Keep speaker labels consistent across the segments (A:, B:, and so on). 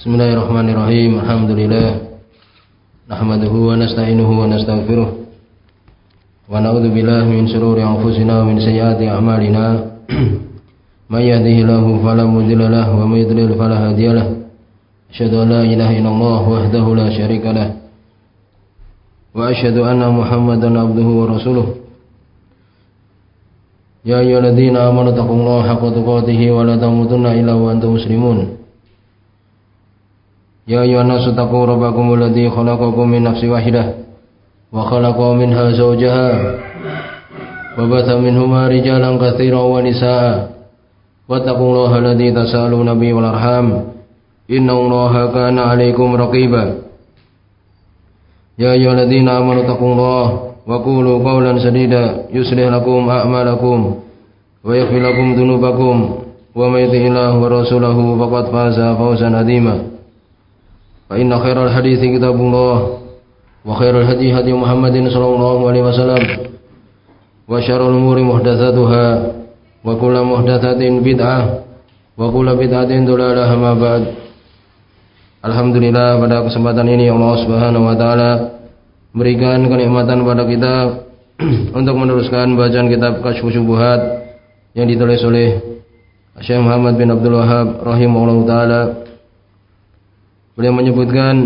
A: Bismillahirrahmanirrahim. Alhamdulillah. Nahmaduhu wa nasta'inuhu wa nastaghfiruh. Wa na'udzu billahi min shururi anfusina wa min sayyiati a'malina. May yahdihillahu fala mudilla lahu wa may yudlil fala hadiya lahu. Asyhadu an la ilaha illallah wahdahu la syarika lah. Wa asyhadu anna Muhammadan abduhu wa rasuluh. Ya ayyuhalladzina amanu taqullaha haqqa tuqatih wa la tamutunna illa wa antum muslimun. Ya ayyuhan nasu taqu rabbakumul ladzi khalaqakum min nafsin wahidah wa khalaqa minha zawjaha wa batha minhuma rijalan katsiran wa nisaa'a wattaqullaha alladzi tasaaluna bihi wal arham innallaha kana 'alaikum raqiba. Ya ayyuhalladzina amanu taqullaha wa qulu qawlan sadida yuslih lakum a'malakum wa yaghfir lakum dhunubakum wa may yuti'illahu wa rasulahu faqad faza fawzan 'azima. Fa inna khairal hadithi kitabullah wa khairal hadi hadi Muhammadin sallallahu alaihi wasallam wa syarrul umuri muhdatsatuha wa kullu muhdatsatin bid'ah wa kullu bid'atin dhalalah ma ba'd. Alhamdulillah, pada kesempatan ini Allah Subhanahu wa taala berikan kenikmatan pada kita untuk meneruskan bacaan kitab Kasyfus Syubhat yang ditulis oleh Syekh Muhammad bin Abdul Wahhab rahimahullahu taala. Beliau menyebutkan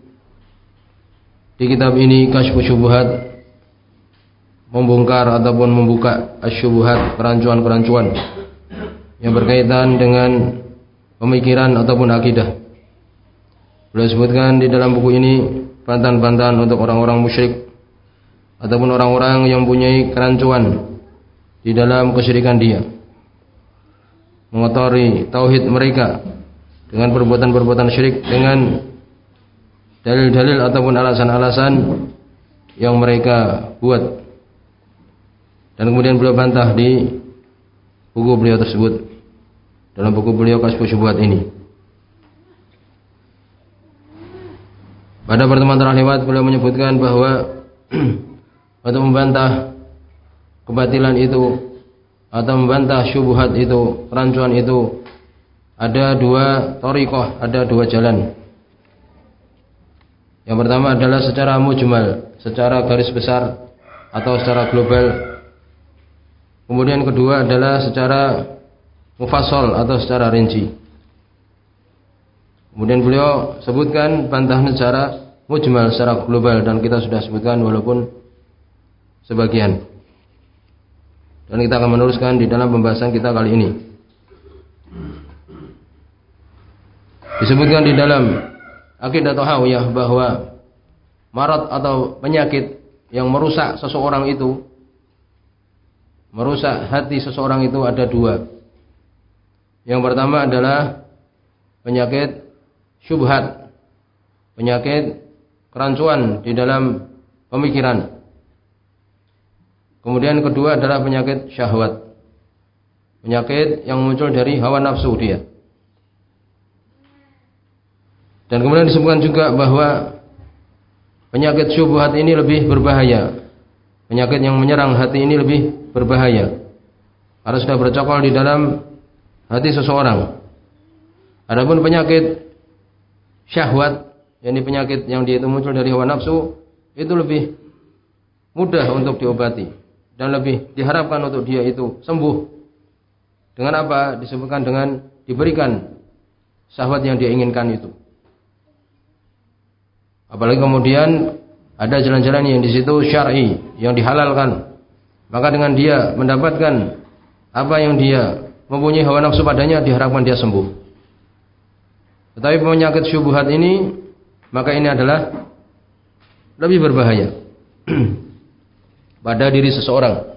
A: di kitab ini Kasyfus Syubhat, membongkar ataupun membuka asyubuhat, kerancuan-kerancuan yang berkaitan dengan pemikiran ataupun akidah. Beliau sebutkan di dalam buku ini bantahan-bantahan untuk orang-orang musyrik ataupun orang-orang yang mempunyai kerancuan di dalam kesyirikan dia, mengotori tauhid mereka dengan perbuatan-perbuatan syirik dengan dalil-dalil ataupun alasan-alasan yang mereka buat. Dan kemudian beliau bantah di buku beliau tersebut, dalam buku beliau Kasyfus Syubhat ini. Pada pertemuan terakhir beliau menyebutkan bahwa untuk membantah kebatilan itu atau membantah syubhat itu, kerancuan itu, ada dua thariqah, ada dua jalan. Yang pertama adalah secara mujmal, secara garis besar atau secara global. Kemudian kedua adalah secara mufassal atau secara rinci. Kemudian beliau sebutkan bantahan secara mujmal, secara global, dan kita sudah sebutkan walaupun sebagian. Dan kita akan meneruskan di dalam pembahasan kita kali ini. Disebutkan di dalam Aqidah Tahawiyah bahwa marad atau penyakit yang merusak seseorang itu, merusak hati seseorang itu ada dua. Yang pertama adalah penyakit syubhat, penyakit kerancuan di dalam pemikiran. Kemudian kedua adalah penyakit syahwat, penyakit yang muncul dari hawa nafsu dia. Dan kemudian disebutkan juga bahwa penyakit syubhat ini lebih berbahaya, penyakit yang menyerang hati ini lebih berbahaya karena sudah bercokol di dalam hati seseorang. Adapun penyakit syahwat, yakni penyakit yang dia itu muncul dari hawa nafsu, itu lebih mudah untuk diobati dan lebih diharapkan untuk dia itu sembuh. Dengan apa? Disebutkan dengan diberikan syahwat yang dia inginkan itu. Apalagi kemudian ada jalan-jalan yang di situ syar'i, yang dihalalkan. Maka dengan dia mendapatkan apa yang dia mempunyai hawa nafsu padanya, diharapkan dia sembuh. Tetapi penyakit syubhat ini, maka ini adalah lebih berbahaya pada diri seseorang.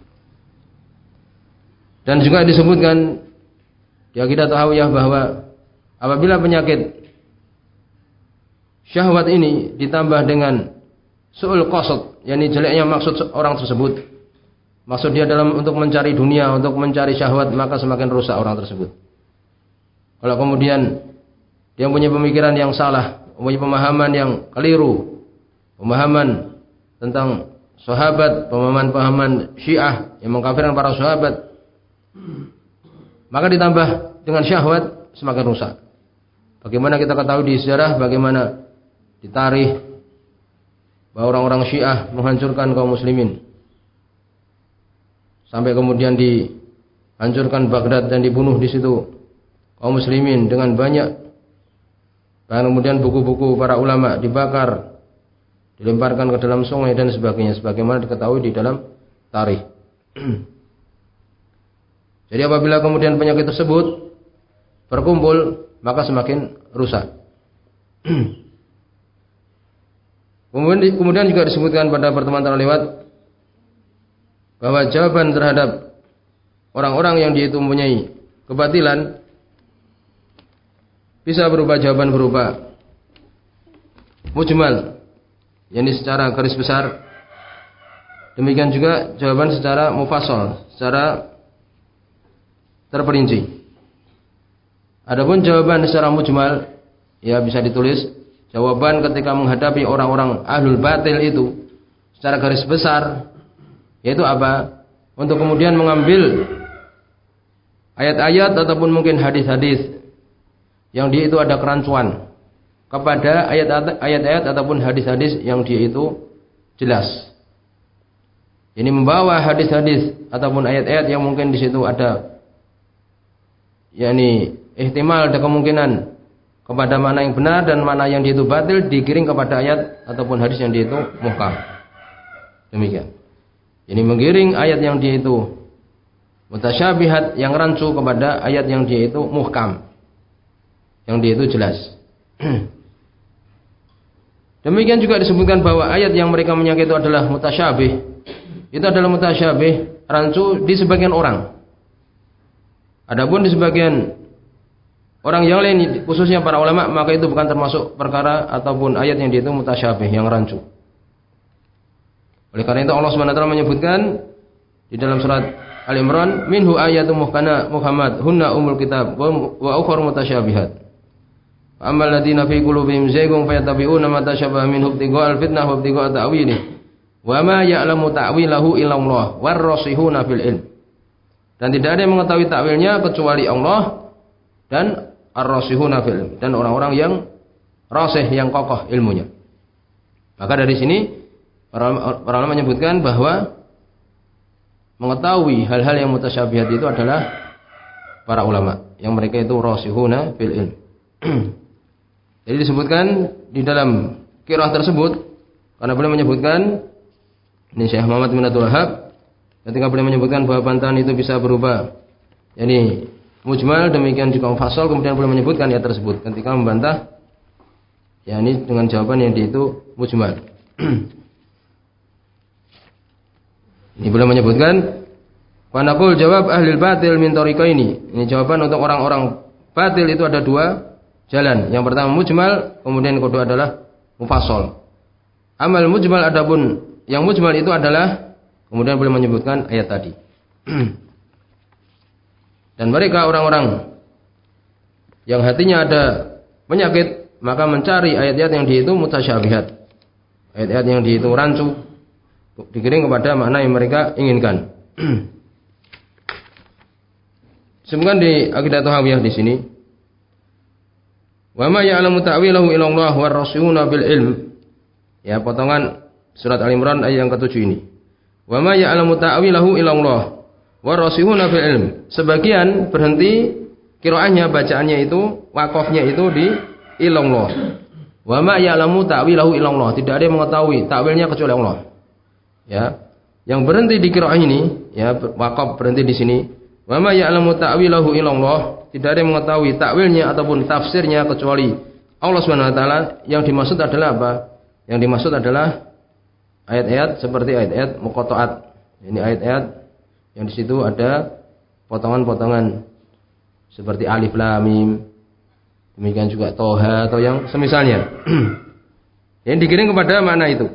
A: Dan juga disebutkan di Aqidah Tahawiyah bahwa apabila penyakit syahwat ini ditambah dengan su'ul qasad, yakni jeleknya maksud orang tersebut, maksud dia dalam untuk mencari dunia, untuk mencari syahwat, maka semakin rusak orang tersebut. Kalau kemudian dia punya pemikiran yang salah, punya pemahaman yang keliru, pemahaman tentang sahabat, pemahaman Syiah yang mengkafirkan para sahabat, maka ditambah dengan syahwat, semakin rusak. Bagaimana kita ketahui di sejarah, bagaimana di tarikh bahwa orang-orang Syiah menghancurkan kaum muslimin. Sampai kemudian dihancurkan Baghdad dan dibunuh di situ kaum muslimin dengan banyak. Bahkan kemudian buku-buku para ulama dibakar, dilemparkan ke dalam sungai dan sebagainya, sebagaimana diketahui di dalam tarikh. Jadi apabila kemudian penyakit tersebut berkumpul, maka semakin rusak. Kemudian juga disebutkan pada pertemuan terlewat bahwa jawaban terhadap orang-orang yang dia itu mempunyai kebatilan bisa berupa jawaban berupa mujmal, yakni secara garis besar. Demikian juga jawaban secara mufassal, secara terperinci. Adapun jawaban secara mujmal, ya bisa ditulis jawaban ketika menghadapi orang-orang ahlul batil itu secara garis besar, yaitu apa? Untuk kemudian mengambil ayat-ayat ataupun mungkin hadis-hadis yang dia itu ada kerancuan kepada ayat-ayat ataupun hadis-hadis yang dia itu jelas. Ini membawa hadis-hadis ataupun ayat-ayat yang mungkin di situ ada, yakni ihtimal, ada kemungkinan kepada mana yang benar dan mana yang dia itu batil, digiring kepada ayat ataupun hadis yang dia itu muhkam. Demikian. Ini menggiring ayat yang dia itu mutasyabihat, yang rancu, kepada ayat yang dia itu muhkam, yang dia itu jelas. Demikian juga disebutkan bahwa ayat yang mereka menyangka itu adalah mutasyabih, itu adalah mutasyabih, rancu di sebagian orang. Adapun di sebagian orang yang lain, khususnya para ulama, maka itu bukan termasuk perkara ataupun ayat yang dia itu mutasyabih, yang rancu. Oleh karena itu Allah Subhanahu wa taala menyebutkan di dalam surat Al-Imran, minhu ayatun muhkamat hunna umul kitab wa ukhra mutasyabihat. Ammal ladzina fi qulubihim zaygun fayattabi'una ma tashabaha minhu ibtigha'al fitnah wa ibtigha'a ta'wilih. Wa ma ya'lamu ta'wilahu illa Allah war-rasihuna fil ilm. Dan tidak ada yang mengetahui takwilnya kecuali Allah dan ar-rasihuna fil ilm, dan orang-orang yang rasih, yang kokoh ilmunya. Maka dari sini para ulama menyebutkan bahwa mengetahui hal-hal yang mutasyabihat itu adalah para ulama, yang mereka itu rasihuna fil ilm. Jadi disebutkan di dalam qiraah tersebut, karena beliau menyebutkan, ini Syekh Muhammad bin Abdul Wahhab, ketika beliau menyebutkan bahwa bantahan itu bisa berupa, yakni mujmal, demikian juga mufassal, kemudian beliau menyebutkan ayat tersebut ketika membantah, yakni dengan jawaban yang itu mujmal. Ini beliau menyebutkan, wa naqul jawab ahlil batil min tariqaini. Ini jawaban untuk orang-orang batil itu ada dua jalan. Yang pertama mujmal, kemudian yang kedua adalah mufassal. Amal mujmal, adapun yang mujmal itu adalah, kemudian beliau menyebutkan ayat tadi. Dan mereka orang-orang yang hatinya ada penyakit, maka mencari ayat-ayat yang dia itu mutasyabihat, ayat-ayat yang dia itu rancu, digiring kepada makna yang mereka inginkan. Disebutkan di Aqidah Tahawiyah di sini, wa ma ya'lamu ta'wilahu illa Allah war-rasihuna bil ilm. Ya, potongan surat Al-Imran ayat yang ke-7 ini. Wa ma ya'lamu ta'wilahu illa Allah warasihuna fil ilm. Sebagian berhenti qiraahnya, bacaannya itu, wakafnya itu di ilallah. Wa ma ya'lamu ta'wilahu illallah. Tidak ada yang mengetahui takwilnya kecuali Allah. Ya. Yang berhenti di qiraah ini, ya, wakaf berhenti di sini. Wa ma ya'lamu ta'wilahu illallah. Tidak ada yang mengetahui takwilnya ataupun tafsirnya kecuali Allah Subhanahu wa taala. Yang dimaksud adalah apa? Yang dimaksud adalah ayat-ayat seperti ayat-ayat muqatta'at. Ini ayat-ayat yang di situ ada potongan-potongan seperti alif lam mim, demikian juga toha atau yang semisalnya. Yang digiring kepada makna itu.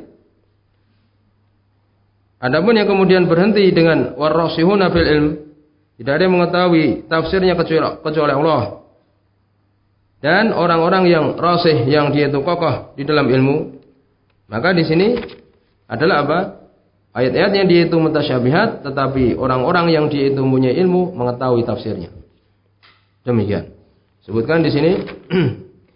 A: Adapun yang kemudian berhenti dengan warasihuna fil ilm, tidak ada yang mengetahui tafsirnya kecuali Allah. Dan orang-orang yang rasih, yang dia itu kokoh di dalam ilmu, maka di sini adalah apa? Ayat-ayat yang dia itu mutasyabihat, tetapi orang-orang yang dia itu mempunyai ilmu mengetahui tafsirnya. Demikian. Sebutkan di sini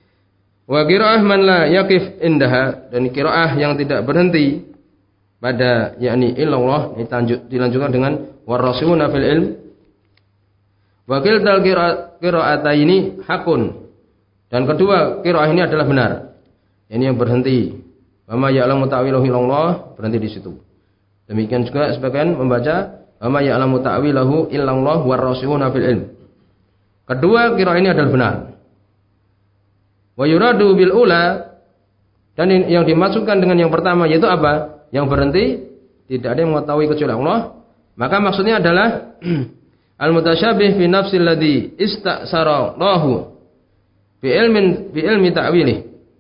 A: Wa qiraah man la yaqif indaha, dan qiraah yang tidak berhenti pada yakni illallah, ini dilanjutkan dengan warasihuna fil ilm. Wa kiltal qiraataini hakun, dan kedua qiraah ini adalah benar. Ini yang berhenti. Wa ma ya'lamu ta'wilahu illallah, berhenti di situ. Demikian juga sebagian membaca wa ma ya'lamu ta'wilahu illallah warasihuna fil ilm. Kedua qiraah ini adalah benar. Wa yuradu bil ula, dan yang dimaksudkan dengan yang pertama yaitu apa? Yang berhenti, tidak ada yang mengetahui kecuali Allah. Maka maksudnya adalah al-mutasyabih fi nafsil ladzi istasara lahu bi ilmi ta'wilih.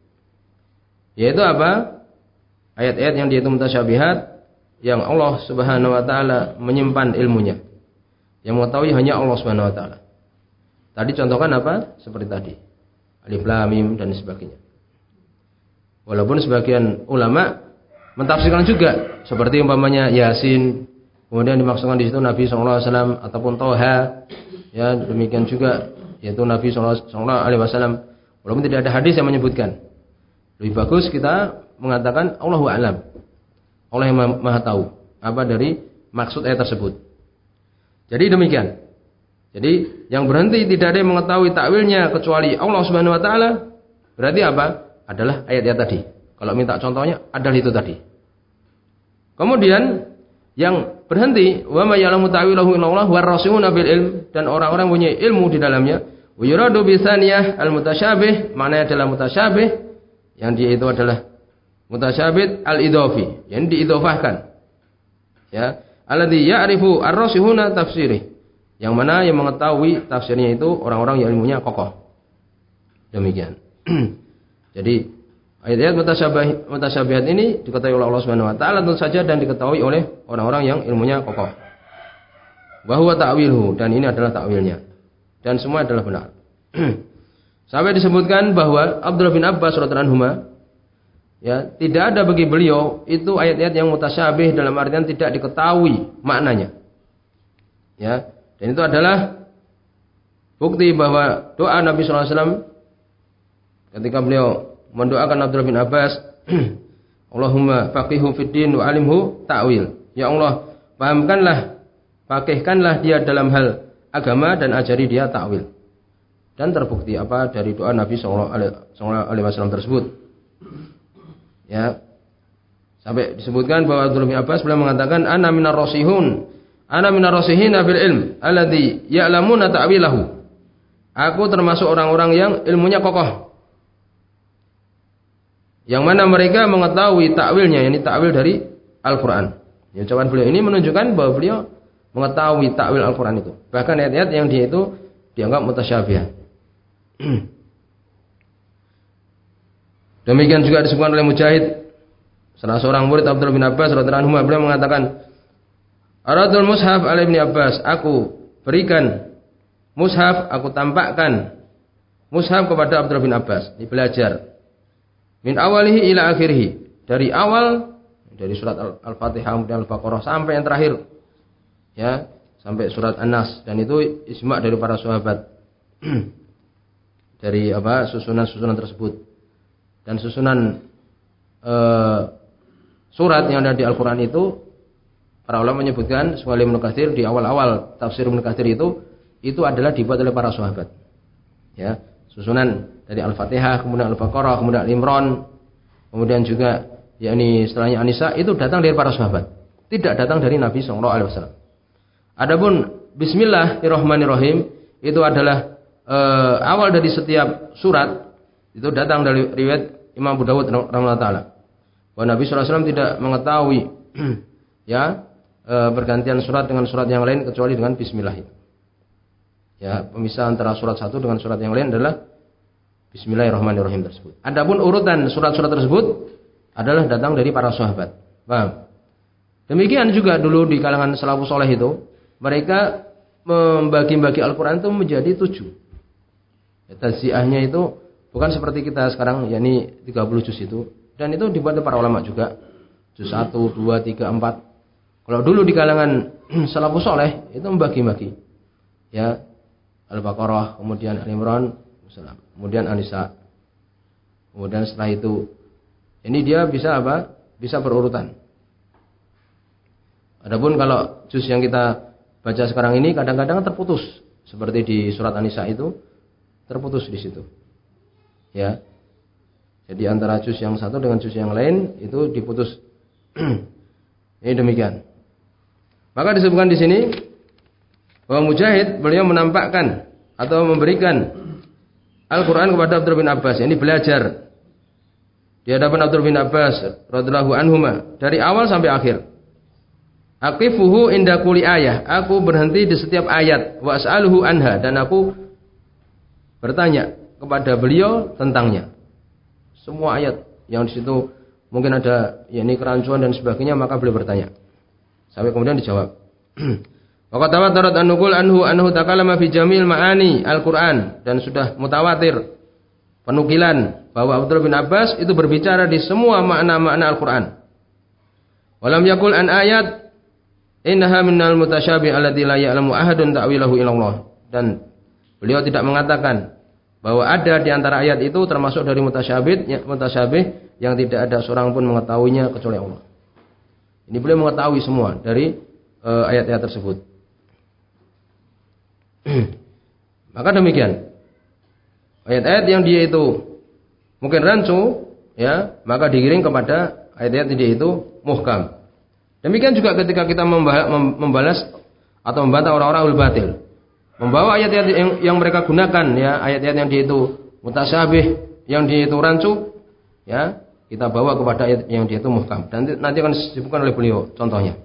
A: Yaitu apa? Ayat-ayat yang dia itu mutasyabihat, yang Allah Subhanahu wa taala menyimpan ilmunya. Yang mengetahui hanya Allah Subhanahu wa taala. Tadi contohkan apa? Seperti tadi. Alif lam mim dan sebagainya. Walaupun sebagian ulama mentafsirkan juga seperti umpamanya Yasin, kemudian dimaksudkan di situ Nabi sallallahu alaihi wasallam, ataupun Toha, ya demikian juga yaitu Nabi sallallahu alaihi wasallam. Walaupun tidak ada hadis yang menyebutkan. Lebih bagus kita mengatakan Allahu a'lam. Allah yang Maha tahu apa dari maksud ayat tersebut. Jadi demikian. Jadi yang berhenti tidak ada yang mengetahui takwilnya kecuali Allah Subhanahu wa taala. Berarti apa? Adalah ayat-ayat tadi. Kalau minta contohnya adalah itu tadi. Kemudian yang berhenti wa may ya'lamu ta'wilahu illallah warasihuna bil ilm, dan orang-orang punya ilmu di dalamnya. Wa yuradu bi tsaniyah al mutasyabih, maknanya adalah mutasyabih, yang dia itu adalah mutasyabih al idhafi, yang diidhafahkan. Ya, alladzi ya'rifu ar-rasihuna tafsirih, yang mana yang mengetahui tafsirnya itu orang-orang yang ilmunya kokoh. Demikian. Jadi ayat-ayat mutasyabihat ini diketahui oleh Allah Subhanahu wa taala tentu saja, dan diketahui oleh orang-orang yang ilmunya kokoh. Wa huwa ta'wilhu, dan ini adalah takwilnya. Dan semua adalah benar. Sampai disebutkan bahwa Abdullah bin Abbas radhiyallahu anhu, ya, tidak ada bagi beliau itu ayat-ayat yang mutasyabih dalam artian tidak diketahui maknanya. Ya, dan itu adalah bukti bahwa doa Nabi sallallahu alaihi wasallam ketika beliau mendoakan Abdullah bin Abbas, Allahumma faqihu fid din wa alimhu ta'wil. Ya Allah, pahamkanlah, faqihkanlah dia dalam hal agama dan ajari dia ta'wil. Dan terbukti apa dari doa Nabi sallallahu alaihi wasallam tersebut. Ya. Sampai disebutkan bahwa Abdullah bin Abbas beliau mengatakan ana minar rasihun, ana minar rasihina bil ilm alladzi ya'lamuna ta'wilahu. Aku termasuk orang-orang yang ilmunya kokoh, yang mana mereka mengetahui takwilnya, yakni takwil dari Al-Qur'an. Ya, ucapan beliau ini menunjukkan bahwa beliau mengetahui takwil Al-Qur'an itu. Bahkan ayat-ayat yang dia itu dianggap mutasyabih. Demikian juga disebutkan oleh Mujahid, salah seorang murid Abdullah bin Abbas radhiyallahu anhu, beliau mengatakan, Aradul mushaf ala Ibni Abbas, aku berikan mushaf, aku tampakkan mushaf kepada Abdullah bin Abbas, belajar min awalihi ila akhirihi, dari awal, dari surat Al-Fatihah kemudian Al-Baqarah sampai yang terakhir, ya, sampai surat An-Nas. Dan itu ijma' dari para sahabat dari apa susunan-susunan tersebut. Dan susunan surat yang ada di Al-Quran itu, para ulama menyebutkan sebagai Ibnu Katsir di awal-awal tafsir Ibnu Katsir itu adalah dibuat oleh para sahabat. Ya, susunan dari Al-Fatihah, kemudian Al-Baqarah, kemudian Al-Imran, kemudian juga yakni setelahnya An-Nisa, itu datang dari para sahabat, tidak datang dari Nabi sallallahu alaihi wasallam. Adapun Bismillahirrahmanirrahim itu adalah awal dari setiap surat, itu datang dari riwayat Imam Abu Dawud rahimahullah taala, bahwa Nabi sallallahu alaihi wasallam tidak mengetahui ya pergantian surat dengan surat yang lain kecuali dengan bismillah itu. Ya, pemisah antara surat satu dengan surat yang lain adalah Bismillahirrahmanirrahim tersebut. Adapun urutan surat-surat tersebut adalah datang dari para sahabat. Paham? Demikian juga dulu di kalangan salafus saleh itu, mereka membagi-bagi Al-Quran itu menjadi 7. Taziahnya itu bukan seperti kita sekarang, yakni 30 juz itu. Dan itu dibuat oleh para ulama juga. Juz 1, 2, 3, 4. Kalau dulu di kalangan salafus saleh itu membagi-bagi. Ya, Al-Baqarah, kemudian Al-Imran, kemudian An-Nisa. Kemudian setelah itu ini dia bisa apa? Bisa berurutan. Adapun kalau juz yang kita baca sekarang ini kadang-kadang terputus, seperti di surat An-Nisa itu terputus di situ. Ya. Jadi antara juz yang satu dengan juz yang lain itu diputus. Ini demikian. Maka disebutkan di sini bahwa Mujahid beliau menampakkan atau memberikan Al-Qur'an kepada Abdullah bin Abbas. Ini belajar di hadapan Abdullah bin Abbas radhiyallahu anhuma dari awal sampai akhir. Aqifuhu inda kulli ayah. Aku berhenti di setiap ayat. Wa as'aluhu anha. Dan aku bertanya kepada beliau tentangnya. Semua ayat yang di situ mungkin ada ini kerancuan dan sebagainya, maka beliau bertanya. Sampai kemudian dijawab. Wa qad tawatarat an-nuqul anhu takallama fi jamil ma'ani Al-Qur'an. Dan sudah mutawatir penukilan bahwa Abdullah bin Abbas itu berbicara di semua makna-makna Al-Qur'an. Walam yakul an ayat innaha minnal mutasyabih alladzi la ya'lamu ahadun ta'wilahu illallah. Dan beliau tidak mengatakan bahwa ada di antara ayat itu termasuk dari mutasyabih yang tidak ada seorang pun mengetahuinya kecuali Allah. Ini beliau mengetahui semua dari ayat-ayat tersebut. Maka demikian. Ayat-ayat yang dia itu mungkin rancu, ya, maka digiring kepada ayat-ayat yang dia itu muhkam. Demikian juga ketika kita membalas atau membantah orang-orang al-batil, membawa ayat-ayat yang mereka gunakan, ya, ayat-ayat yang dia itu mutasyabih, yang dia itu rancu, ya, kita bawa kepada ayat yang dia itu muhkam. Dan nanti akan disebutkan oleh beliau contohnya.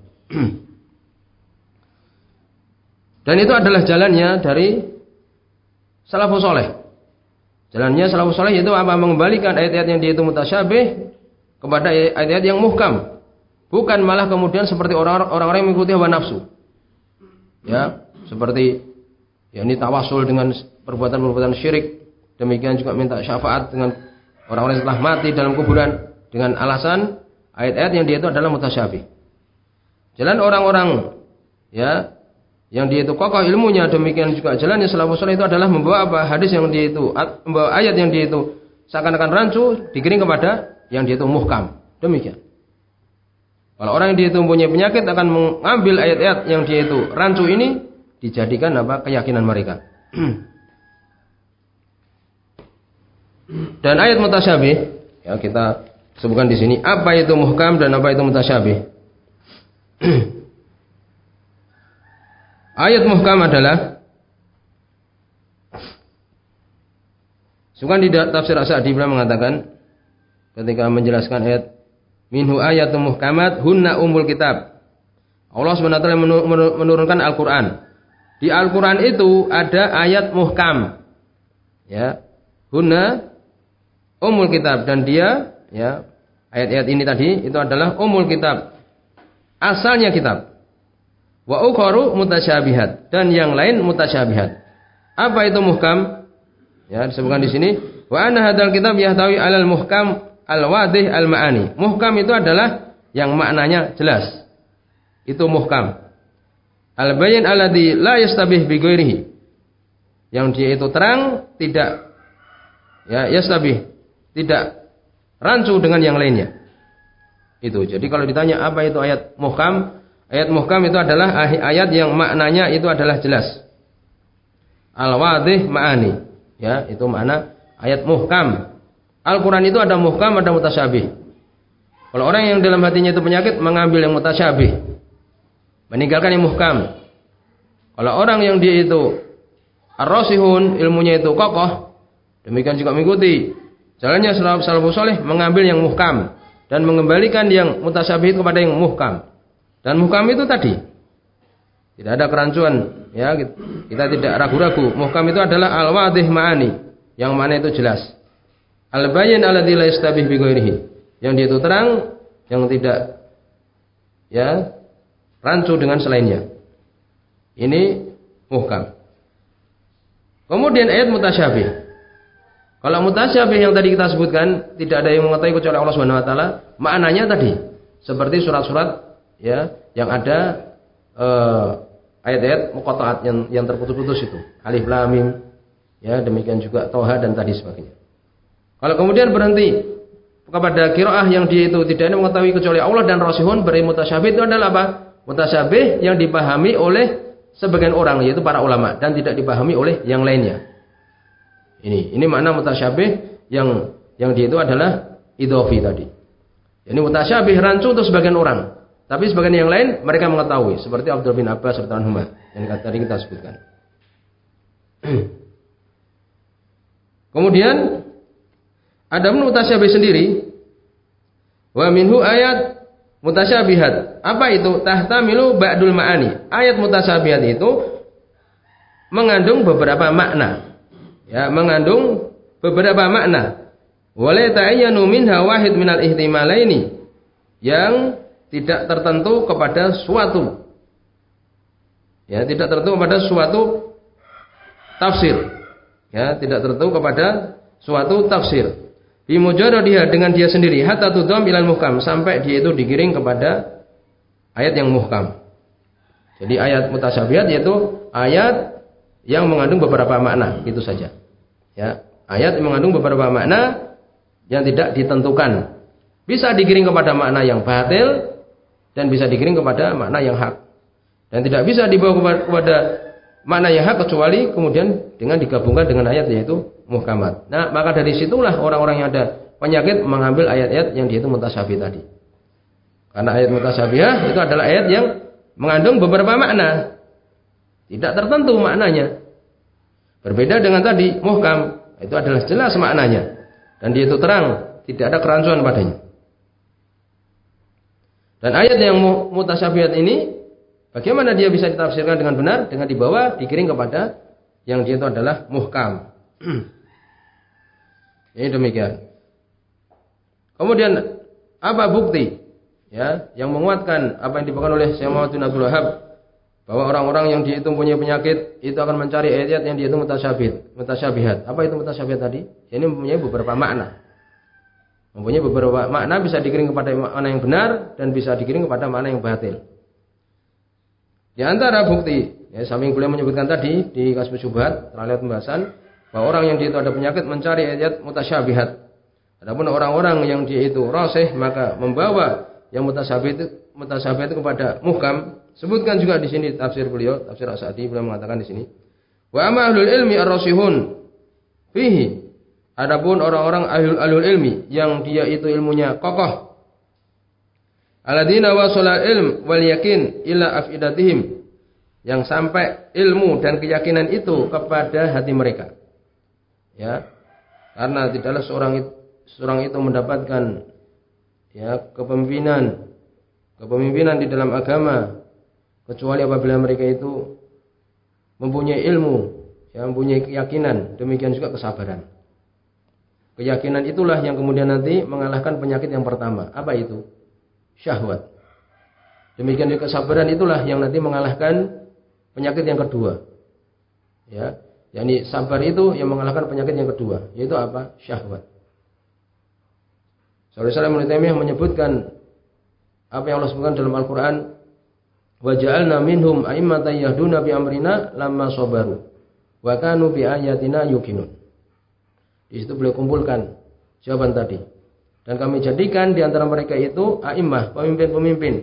A: Dan itu adalah jalannya dari salafus saleh. Jalannya salafus saleh itu apa? Mengembalikan ayat-ayat yang dia itu mutasyabih kepada ayat-ayat yang muhkam. Bukan malah kemudian seperti orang-orang yang mengikuti hawa nafsu. Ya, seperti ya ini tawasul dengan perbuatan-perbuatan syirik. Demikian juga minta syafaat dengan orang-orang yang telah mati dalam kuburan dengan alasan ayat-ayat yang dia itu adalah mutasyabih. Jalan orang-orang ya yang dia itu kokoh ilmunya, demikian juga jalannya salafus saleh itu adalah membawa apa? Hadis yang dia itu, membawa ayat yang dia itu seakan-akan rancu digiring kepada yang dia itu muhkam. Demikian. Kalau orang yang dia itu mempunyai penyakit akan mengambil ayat-ayat yang dia itu rancu ini dijadikan apa? Keyakinan mereka. Dan ayat mutasyabih, ya kita sebutkan di sini apa itu muhkam dan apa itu mutasyabih. Ayat muhkam adalah sebutkan di tafsir As-Sa'di beliau mengatakan ketika menjelaskan ayat minhu ayatun muhkamat hunna umul kitab. Allah SWT menurunkan Al-Qur'an. Di Al-Qur'an itu ada ayat muhkam. Ya. Hunna umul kitab, dan dia ya ayat-ayat ini tadi itu adalah umul kitab. Asalnya kitab. Wa ukharu mutasyabihat, dan yang lain mutasyabihat. Apa itu muhkam? Ya, disebutkan di sini wa anna hadzal kitab yahtawi 'alal muhkam al-wadih al-ma'ani. Muhkam itu adalah yang maknanya jelas. Itu muhkam. Al-bayin alladhi la yastabih bi ghairihi. Yang dia itu terang, tidak ya yastabih, tidak rancu dengan yang lainnya. Itu. Jadi kalau ditanya apa itu ayat muhkam itu adalah ayat yang maknanya itu adalah jelas. Al-wadih ma'ani. Ya, itu makna ayat muhkam. Al-Quran itu ada muhkam, ada mutasyabih. Kalau orang yang dalam hatinya itu penyakit, mengambil yang mutasyabih, meninggalkan yang muhkam. Kalau orang yang dia itu ar-rasihun, ilmunya itu kokoh, demikian juga mengikuti jalannya salafus saleh, mengambil yang muhkam dan mengembalikan yang mutasyabih itu kepada yang muhkam. Dan muhkam itu tadi tidak ada kerancuan, ya, kita tidak ragu-ragu. Muhkam itu adalah al-wadih ma'ani, yang mana itu jelas. Al-bayin alladzi la yastabih bi ghairihi, yang dia itu terang, yang tidak ya rancu dengan selainnya. Ini muhkam. Kemudian ayat mutasyabih. Kalau mutasyabih yang tadi kita sebutkan tidak ada yang mengetahui kecuali Allah Subhanahu wa taala, maknanya tadi seperti surat-surat ya yang ada ayat-ayat muqatta'at yang terputus-putus itu. Alif lam mim, ya, demikian juga Toha dan tadi sebagainya. Kalau kemudian berhenti kepada qiraah yang dia itu tidak mengetahui kecuali Allah dan Rasulun, berarti mutasyabih itu adalah apa? Mutasyabih yang dipahami oleh sebagian orang, yaitu para ulama, dan tidak dipahami oleh yang lainnya. Ini makna mutasyabih yang dia itu adalah idhofi tadi. Ini mutasyabih rancu untuk sebagian orang, tapi sebagian yang lain mereka mengetahui, seperti Abdul bin Abbas radhiyallahu anhu yang tadi kita sebutkan. Kemudian ada mutasyabih sendiri. Wa minhu ayat mutasyabihat. Apa itu? Tahtamilu ba'dul ma'ani. Ayat mutasyabihat itu mengandung beberapa makna. Ya, mengandung beberapa makna. Wala ta'ayyanu minha wahid minal ihtimalaini. Yang tidak tertentu kepada suatu. Ya, tidak tertentu kepada suatu tafsir. Ya, tidak tertentu kepada suatu tafsir. Bimujarradiha, dengan dia sendiri, hatta tudham ilal muhkam, sampai dia itu digiring kepada ayat yang muhkam. Jadi ayat mutasyabihat yaitu ayat yang mengandung beberapa makna, itu saja. Ya, ayat yang mengandung beberapa makna yang tidak ditentukan. Bisa digiring kepada makna yang batil dan bisa digiring kepada makna yang hak. Dan tidak bisa dibawa kepada makna yang hak kecuali kemudian dengan digabungkan dengan ayat yaitu muhkamat. Nah, maka dari situlah orang-orang yang ada penyakit mengambil ayat-ayat yang dia itu mutasyabih tadi. Karena ayat mutasyabiah itu adalah ayat yang mengandung beberapa makna. Tidak tertentu maknanya. Berbeda dengan tadi muhkam, itu adalah jelas maknanya. Dan dia itu terang, tidak ada kerancuan padanya. Dan ayat yang mutasyabihat ini bagaimana dia bisa ditafsirkan dengan benar? Dengan dibawa, digiring kepada yang dia itu adalah muhkam. Ini demikian. Kemudian apa bukti ya yang menguatkan apa yang dibawakan oleh Syekh Muhammad bin Abdul Wahhab bahwa orang-orang yang dia itu punya penyakit itu akan mencari ayat yang dia itu mutasyabihat. Apa itu mutasyabihat tadi? Ini mempunyai beberapa makna. Mempunyai beberapa makna, bisa digiring kepada makna yang benar dan bisa digiring kepada makna yang batil. Di antara bukti, ya, samping beliau menyebutkan tadi di Kasbus Syubhat, terlihat pembahasan bahwa orang yang dia itu ada penyakit mencari ayat mutasyabihat. Adapun orang-orang yang dia itu rasih maka membawa yang mutasyabihat itu kepada muhkam. Sebutkan juga di sini tafsir beliau, tafsir As-Sa'di, beliau mengatakan di sini, wa amma ahlul ilmi ar-rasihun fihi. Adapun orang-orang ahlul ilmi yang dia itu ilmunya kokoh, alladzina wasala ilm wal yakin ila afidatihim, yang sampai ilmu dan keyakinan itu kepada hati mereka. Ya, karena tidaklah seorang itu mendapatkan ya kepemimpinan di dalam agama kecuali apabila mereka itu mempunyai ilmu, ya, mempunyai keyakinan, demikian juga kesabaran. Keyakinan itulah yang kemudian nanti mengalahkan penyakit yang pertama. Apa itu? Syahwat. Demikian juga kesabaran itulah yang nanti mengalahkan penyakit yang kedua. Ya, yakni sabar itu yang mengalahkan penyakit yang kedua, yaitu apa? Syahwat. Saudara-saudara Ibnu Taimiyah menyebutkan apa yang Allah sebutkan dalam Al-Qur'an, wa ja'alna minhum a'immatan yahduna bi amrina lamma sabaru wa kanu bi ayatina yuqinun. Di situ beliau kumpulkan jawaban tadi. Dan kami jadikan di antara mereka itu a'immah, pemimpin-pemimpin.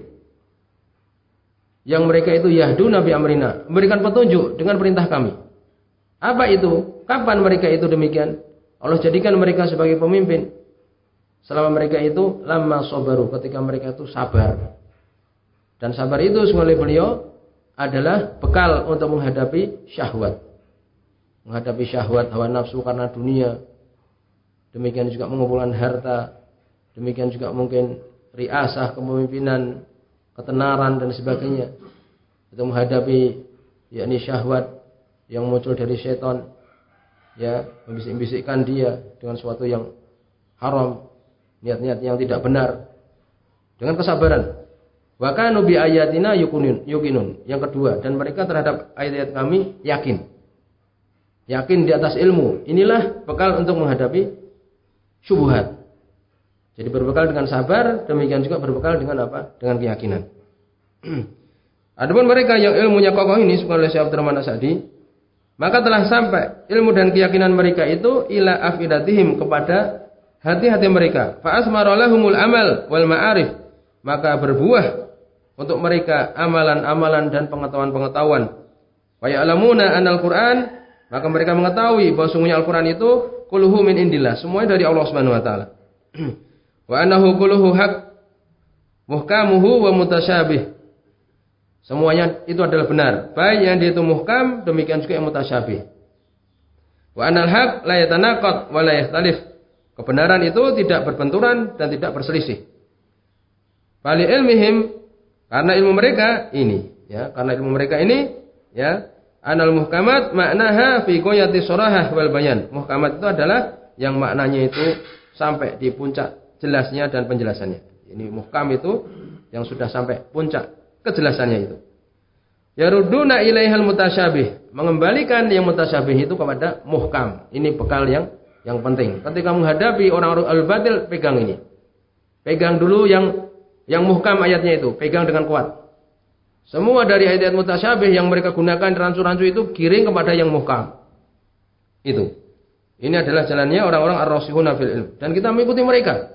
A: Yang mereka itu yahduna bi amrina, memberikan petunjuk dengan perintah kami. Apa itu? Kapan mereka itu demikian? Allah jadikan mereka sebagai pemimpin selama mereka itu lama sabaru, ketika mereka itu sabar. Dan sabar itu oleh beliau adalah bekal untuk menghadapi syahwat. Menghadapi syahwat hawa nafsu karena dunia. Demikian juga mengumpulkan harta. Demikian juga mungkin riasah, kepemimpinan, ketenaran dan sebagainya. Itu menghadapi yakni syahwat yang muncul dari setan, ya, membisik-bisikkan dia dengan sesuatu yang haram, niat-niat yang tidak benar, dengan kesabaran. Wa kanu bi ayatina yuqinun. Yang kedua, dan mereka terhadap ayat-ayat kami yakin. Yakin di atas ilmu. Inilah bekal untuk menghadapi syubhat. Jadi berbekal dengan sabar, demikian juga berbekal dengan apa? Dengan keyakinan. Adapun mereka yang ilmunya kokoh ini, seperti oleh Syekh Abdurrahman As-Sa'di, maka telah sampai ilmu dan keyakinan mereka itu ila afidatihim, kepada
B: hati-hati mereka. Fa asmara lahumul amal wal ma'arif, maka berbuah untuk mereka amalan-amalan dan pengetahuan-pengetahuan. Wa ya'lamuna anal Qur'an, maka mereka mengetahui bahwa sungguhnya Al-Qur'an itu kulluhu min indillah, semuanya dari Allah Subhanahu wa taala. Wa annahu kulluhu haq muhkamuhu wa mutasyabih. Semuanya itu adalah benar, baik yang dia itu muhkam, demikian juga yang mutasyabih. Wa anal haq la yatanaqad wa la yakhtalif. Kebenaran itu tidak berbenturan dan tidak berselisih. Bali ilmihim, karena ilmu mereka ini, ya, karena ilmu mereka ini, ya, anal muhkamat maknaha fi qoyati surahah wal bayan. Muhkamat itu adalah yang maknanya itu sampai di puncak jelasnya dan penjelasannya. Ini muhkam itu yang sudah sampai puncak kejelasannya itu. Yaruduna ilaihal mutasyabih, mengembalikan yang mutasyabih itu kepada muhkam. Ini bekal yang penting. Ketika menghadapi orang-orang al-batil, pegang ini. Pegang dulu yang muhkam ayatnya itu, pegang dengan kuat. Semua dari ayat-ayat mutasyabih yang mereka gunakan rancu-rancu itu giring kepada yang muhkam. Itu. Ini adalah jalannya orang-orang ar-rasihuna fil ilm, dan kita mengikuti mereka.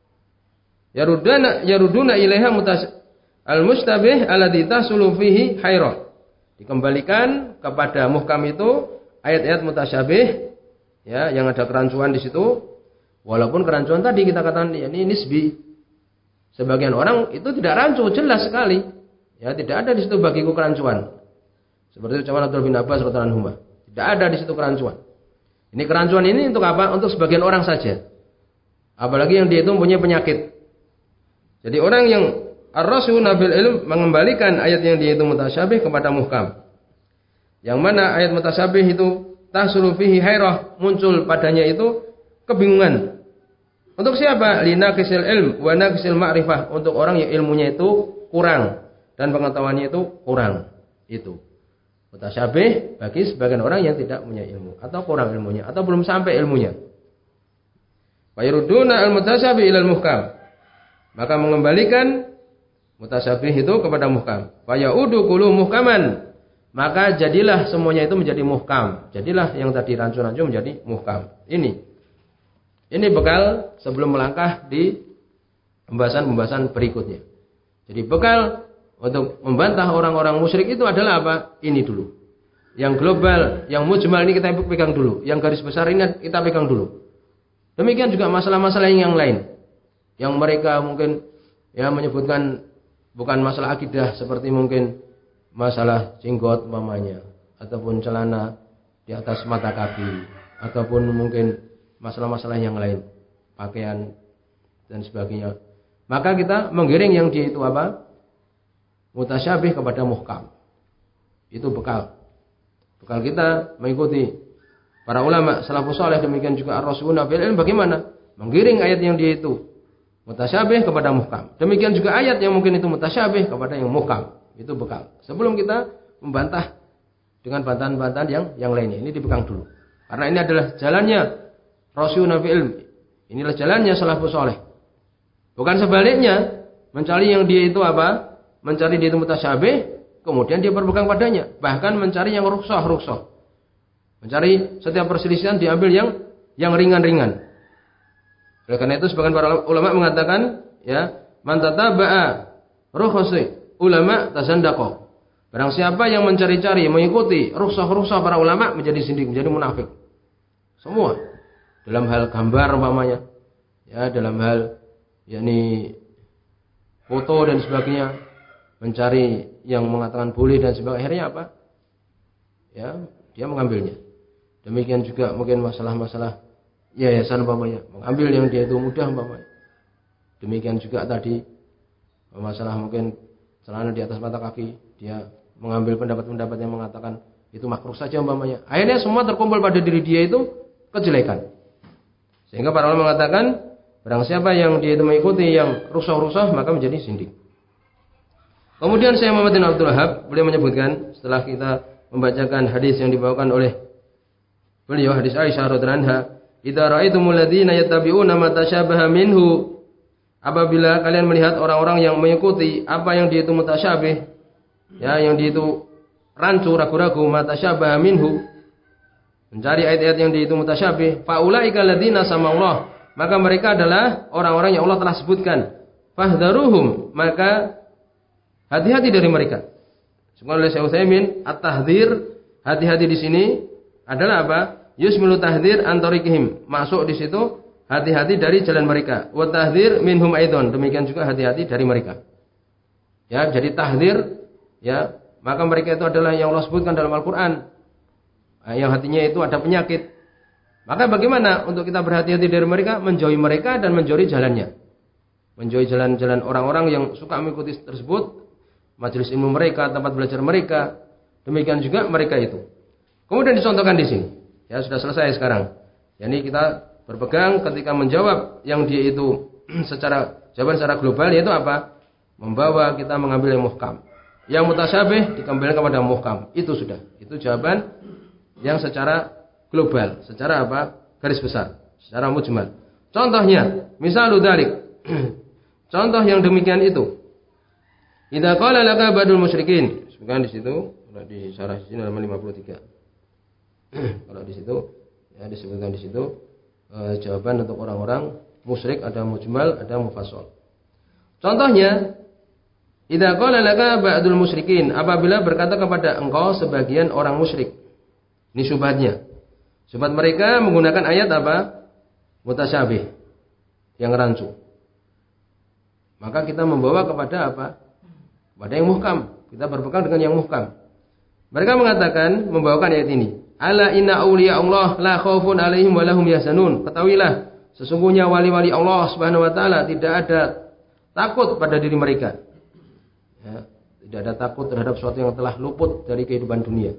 B: Yaruduna ilaiha al-mustabih alladzi tahsulu fihi hairah. Dikembalikan kepada muhkam itu ayat-ayat mutasyabih, ya, yang ada kerancuan di situ. Walaupun kerancuan tadi kita katakan ini nisbi. Sebagian orang itu tidak rancu, jelas sekali. Ya, tidak ada di situ bagiku kerancuan. Seperti ucapan Abdullah bin Abbas radhiyallahu anhu. Tidak ada di situ kerancuan. Ini kerancuan ini untuk apa? Untuk sebagian orang saja. Apalagi yang dia itu mempunyai penyakit. Jadi orang yang ar-rasyuna bil ilm mengembalikan ayat yang dia itu mutasyabih kepada muhkam. Yang mana ayat mutasyabih itu tahsulu fihi hairah, muncul padanya itu kebingungan. Untuk siapa? Linaqisil ilm wa naqisil ma'rifah, untuk orang yang ilmunya itu kurang dan pengetahuannya itu kurang. Itu mutasyabih bagi sebagian orang yang tidak punya ilmu atau kurang ilmunya atau belum sampai ilmunya. Wa yuruduna al-mutasyabih ilal muhkam, maka mengembalikan mutasyabih itu kepada muhkam. Fa yaudu kullu muhkaman, maka jadilah semuanya itu menjadi muhkam. Jadilah yang tadi rancu-rancu menjadi muhkam. Ini bekal sebelum melangkah di pembahasan-pembahasan berikutnya. Jadi bekal untuk membantah orang-orang musyrik itu adalah apa? Ini dulu. Yang global, yang mujmal ini kita pegang dulu. Yang garis besar ini kita pegang dulu. Demikian juga masalah-masalah yang lain. Yang mereka mungkin ya menyebutkan bukan masalah akidah, seperti mungkin masalah jenggot umpamanya, ataupun celana di atas mata kaki, ataupun mungkin masalah-masalah yang lain, pakaian dan sebagainya. Maka kita menggiring yang dia itu apa? Mutasyabih kepada muhkam. Itu bekal. Bekal kita mengikuti para ulama salafus saleh, demikian juga ar-rasuluna bil ilm, bagaimana? Menggiring ayat yang dia itu mutasyabih kepada muhkam. Demikian juga ayat yang mungkin itu mutasyabih kepada yang muhkam. Itu bekal. Sebelum kita membantah dengan bantahan-bantahan yang lainnya, ini dipegang dulu. Karena ini adalah jalannya rasuluna bil ilm. Inilah jalannya salafus saleh. Bukan sebaliknya, mencari yang dia itu apa? Mencari dia itu mutasyabih, kemudian dia berpegang padanya. Bahkan mencari yang rukhsah. Mencari setiap perselisihan diambil yang ringan-ringan. Oleh karena itu sebagian para ulama mengatakan, ya, man tataba'a rukhsah ulama tazandaqa. Barang siapa yang mencari-cari, mengikuti rukhsah para ulama, menjadi sindik, menjadi munafik. Semua. Dalam hal gambar umpamanya, ya, dalam hal yakni foto dan sebagainya, mencari yang mengatakan boleh dan sebagainya, akhirnya apa? Ya, dia mengambilnya. Demikian juga mungkin masalah-masalah yayasan umpamanya, mengambil yang dia itu mudah umpamanya. Demikian juga tadi masalah mungkin celana di atas mata kaki, dia mengambil pendapat-pendapat yang mengatakan itu makruh saja umpamanya. Akhirnya semua terkumpul pada diri dia itu kejelekan. Sehingga para ulama mengatakan, barang siapa yang dia itu mengikuti yang rusuh-rusuh, maka menjadi sindik. Kemudian Syekh Muhammad bin Abdul Wahhab beliau menyebutkan, setelah kita membacakan hadis yang dibawakan oleh beliau, hadis Aisyah radhiyallahu anha, "Idza ra'aitumul ladzina yattabi'una ma tasyabaha minhu." Apabila kalian melihat orang-orang yang mengikuti apa yang dia itu mutasyabih, ya, yang dia itu rancu, ragu-ragu, ma tasyabaha minhu, mencari ayat-ayat yang dia itu mutasyabih, fa ulaika ladzina samallah, maka mereka adalah orang-orang yang Allah telah sebutkan. Fahdharuhum, maka hati-hati dari mereka. Sebagaimana oleh Syekh Utsaimin, at-tahdhir, hati-hati di sini adalah apa? Yusmilu tahdhir an tariqihim. Masuk di situ hati-hati dari jalan mereka. Wa tahdhir minhum aidon. Demikian juga hati-hati dari mereka. Ya, jadi tahdhir, ya, maka mereka itu adalah yang Allah sebutkan dalam Al-Qur'an. Yang hatinya itu ada penyakit. Maka bagaimana untuk kita berhati-hati dari mereka? Menjauhi mereka dan menjauhi jalannya. Menjauhi jalan-jalan orang-orang yang suka mengikuti tersebut, majelis ilmu mereka, tempat belajar mereka. Demikian juga mereka itu. Kemudian dicontohkan di sini. Ya, sudah selesai sekarang. Jadi kita berpegang ketika menjawab yang dia itu jawaban secara global, yaitu apa? Membawa kita mengambil yang muhkam. Yang mutasyabih dikembalikan kepada muhkam. Itu sudah. Itu jawaban yang secara global, secara apa? Garis besar, secara mujmal. Contohnya, misalul dzalik. Contoh yang demikian itu. Idza qala laka badul musyrikin. Sebutkan di situ, kalau di syarah sini halaman 53. Kalau di situ ya disebutkan di situ jawaban untuk orang-orang musyrik ada mujmal, ada mufassal. Contohnya, idza qala laka ba'dul musyrikin, apabila berkata kepada engkau sebagian orang musyrik. Ini syubhatnya. Syubhat mereka menggunakan ayat apa? Mutasyabih, yang rancu. Maka kita membawa kepada apa? Kepada yang muhkam. Kita berpegang dengan yang muhkam. Mereka mengatakan, membawakan ayat ini. Ala inna awliya Allah la khaufun alaihim wa lahum yahzanun. Ketahuilah, sesungguhnya wali-wali Allah Subhanahu wa taala tidak ada takut pada diri mereka. Ya, tidak ada takut terhadap sesuatu yang telah luput dari kehidupan dunia.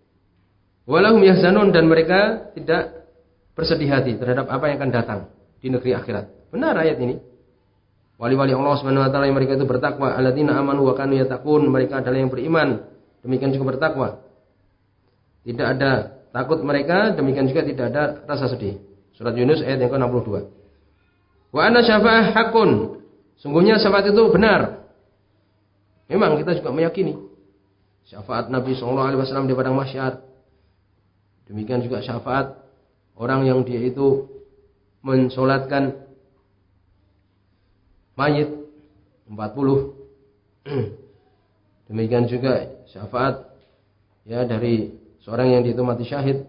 B: Wa lahum yahzanun, dan mereka tidak bersedih hati terhadap apa yang akan datang di negeri akhirat. Benar ayat ini. Wali-wali Allah Subhanahu wa taala yang mereka itu bertakwa, alladzina amanu wa kanu yattaqun, mereka adalah yang beriman, demikian juga bertakwa. Tidak ada takut mereka, demikian juga tidak ada rasa sedih. Surat Yunus ayat yang ke-62. Wa anna syafa'ah haqqun, sungguhnya syafaat itu benar. Memang kita juga meyakini syafaat Nabi sallallahu alaihi wasallam di padang mahsyar. Demikian juga syafaat orang yang dia itu mensolatkan mayit 40. Demikian juga syafaat ya dari seorang yang itu mati syahid.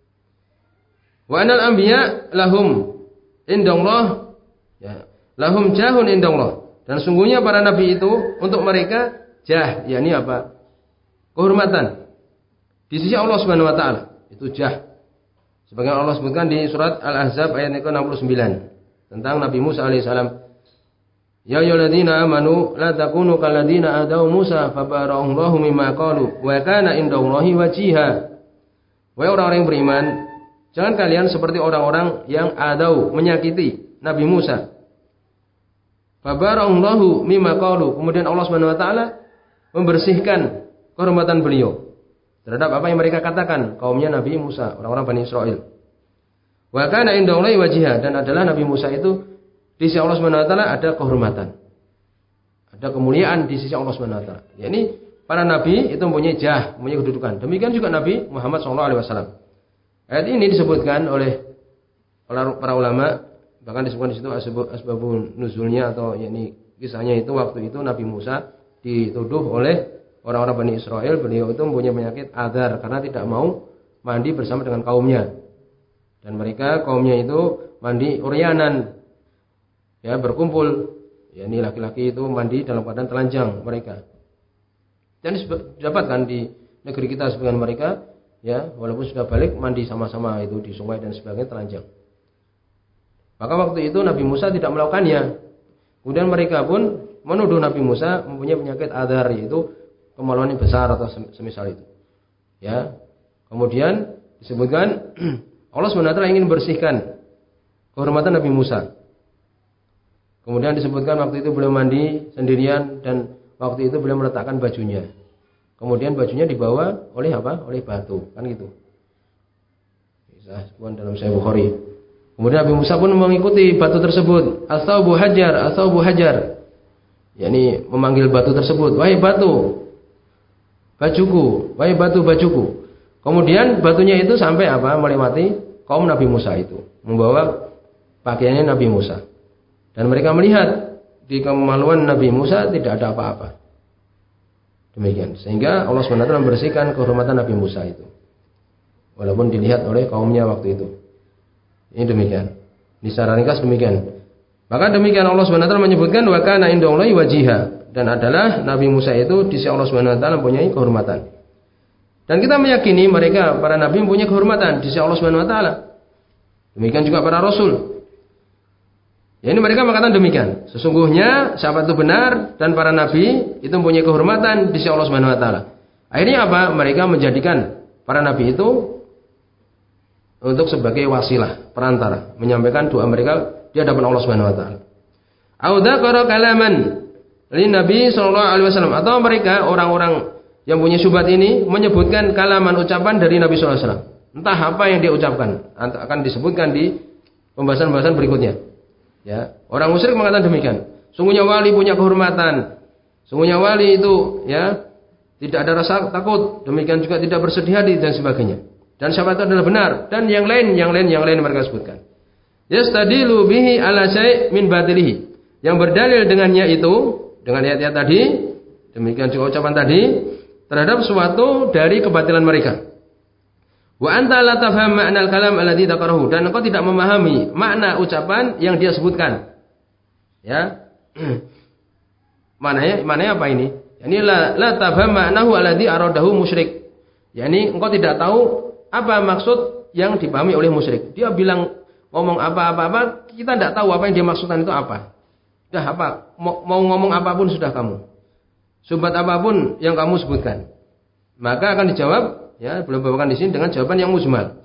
B: Wa anal anbiya lahum indallah ya, lahum jahun indallah. Dan sungguhnya para nabi itu untuk mereka jah, yakni apa? Kehormatan di sisi Allah Subhanahu wa taala. Itu jah. Sebagaimana Allah sebutkan di surat Al-Ahzab ayat ke-69 tentang Nabi Musa alaihissalam. Ya ayyuhalladzina amanu la takunu kalladzina adaw Musa fabara'allahu mimma qalu wa kana indallahi wajiha. Wahai orang-orang yang beriman, jangan kalian seperti orang-orang yang adaw, menyakiti Nabi Musa. Fabara'allahu mimma qalu, kemudian Allah Subhanahu wa taala membersihkan kehormatan beliau terhadap apa yang mereka katakan kaumnya Nabi Musa, orang-orang Bani Israel. Wa kana indallahi wajiha, dan adalah Nabi Musa itu di sisi Allah Subhanahu wa taala ada kehormatan. Ada kemuliaan di sisi Allah Subhanahu wa taala. Yakni para nabi itu mempunyai jah, mempunyai kedudukan. Demikian juga Nabi Muhammad sallallahu alaihi wasallam. Ayat ini disebutkan oleh para ulama, bahkan disebutkan di situ asbabun nuzulnya, atau yakni kisahnya itu waktu itu Nabi Musa dituduh oleh orang-orang Bani Israel, beliau itu mempunyai penyakit adar karena tidak mau mandi bersama dengan kaumnya. Dan mereka kaumnya itu mandi uryanan. Ya, berkumpul, ya ini laki-laki itu mandi dalam keadaan telanjang mereka. Dan didapatkan di negeri kita sebagian mereka, ya walaupun sudah balik mandi sama-sama itu di sungai dan sebagainya telanjang. Maka waktu itu Nabi Musa tidak melakukannya. Kemudian mereka pun menuduh Nabi Musa mempunyai penyakit adhar, yaitu kemaluan yang besar atau semisal itu. Ya, kemudian disebutkan Allah SWT ingin bersihkan kehormatan Nabi Musa. Kemudian disebutkan waktu itu beliau mandi sendirian dan waktu itu beliau meletakkan bajunya. Kemudian bajunya dibawa oleh apa? Oleh batu, kan gitu. Bisa disebutkan dalam Sahih Bukhari. Kemudian Nabi Musa pun mengikuti batu tersebut. As-saubu hajar, as-saubu hajar. yakni memanggil batu tersebut, wahai batu, bajuku, wahai batu, bajuku. Kemudian batunya itu sampai apa? Melewati kaum Nabi Musa itu, membawa pakaiannya Nabi Musa. Dan mereka melihat di kemaluan Nabi Musa tidak ada apa-apa. Demikian. Sehingga Allah SWT membersihkan kehormatan Nabi Musa itu. Walaupun dilihat oleh kaumnya waktu itu. Ini demikian. Ini secara ringkas demikian. Maka demikian Allah SWT menyebutkan wa kana indallahi wajiha. Dan adalah Nabi Musa itu di sisi Allah SWT mempunyai kehormatan. Dan kita meyakini mereka para nabi mempunyai kehormatan di sisi Allah SWT. Demikian juga para rasul. Ya, ini mereka mengatakan demikian. Sesungguhnya sahabat itu benar dan para nabi itu mempunyai kehormatan di sisi Allah Subhanahu wa taala. Akhirnya apa? Mereka menjadikan para nabi itu untuk sebagai wasilah, perantara, menyampaikan doa mereka di hadapan Allah Subhanahu wa taala. Au dzakara kalaman lin Nabi sallallahu alaihi wasallam, atau mereka orang-orang yang punya syubhat ini menyebutkan kalaman, ucapan dari Nabi sallallahu alaihi wasallam. Entah apa yang dia ucapkan akan disebutkan di pembahasan-pembahasan berikutnya. Ya, orang musyrik mengatakan demikian. Sungguhnya wali punya kehormatan. Sungguhnya wali itu ya tidak ada rasa takut, demikian juga tidak bersedih hati dan sebagainya. Dan syafaat itu adalah benar dan yang lain mereka sebutkan. Yastadilu bihi ala syai' min batilihi. Yang berdalil dengannya itu dengan ayat-ayat tadi, demikian juga ucapan tadi terhadap suatu dari kebatilan mereka. Wa anta la tafham ma'nal kalam alladhi dzakarahu, dan engkau tidak memahami makna ucapan yang dia sebutkan. Ya. Maknanya apa ini? Yani la tafham ma'nahu alladhi aradahu musyrik. Yani engkau tidak tahu apa maksud yang dipahami oleh musyrik. Dia bilang ngomong apa-apa, kita tidak tahu apa yang dia maksudkan itu apa. Sudah apa? Mau ngomong apapun sudah kamu. Subhat apapun yang kamu sebutkan. Maka akan dijawab, ya, belum bawakan di sini dengan jawaban yang mujmal.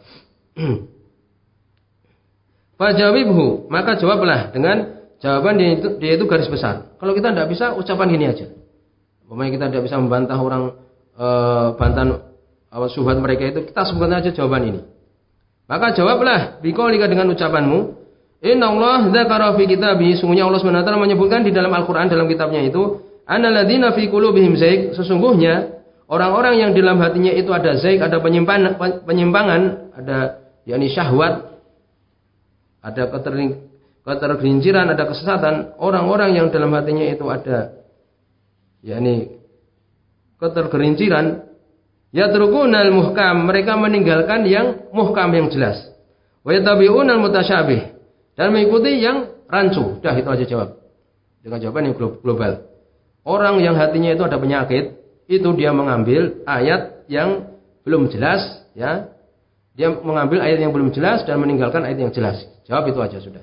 B: Fajawibhu, maka jawablah dengan jawaban dia itu garis besar. Kalau kita tidak bisa, ucapan gini aja. Umpamanya kita tidak bisa membantah orang bantahan syubhat mereka itu, kita sebutkan aja jawaban ini. Maka jawablah biqaulika dengan ucapanmu, innallaha dzakara fi kitabihi, sungguhnya Allah SWT menyebutkan di dalam Al-Qur'an, dalam kitabnya itu, annalladzina fi qulubihim zaig, sesungguhnya orang-orang yang dalam hatinya itu ada zaig, ada penyimpangan, ada yakni syahwat, ada ketergelinciran, ada kesesatan. Orang-orang yang dalam hatinya itu ada yakni ketergelinciran, yatrukunal muhkam, mereka meninggalkan yang muhkam, yang jelas. Wa yatabi'unal mutasyabih, dan mengikuti yang rancu. Dah, itu aja jawab. Dengan jawaban yang global. Orang yang hatinya itu ada penyakit, itu dia mengambil ayat yang belum jelas, ya. Dia mengambil ayat yang belum jelas dan meninggalkan ayat yang jelas. Jawab itu aja sudah.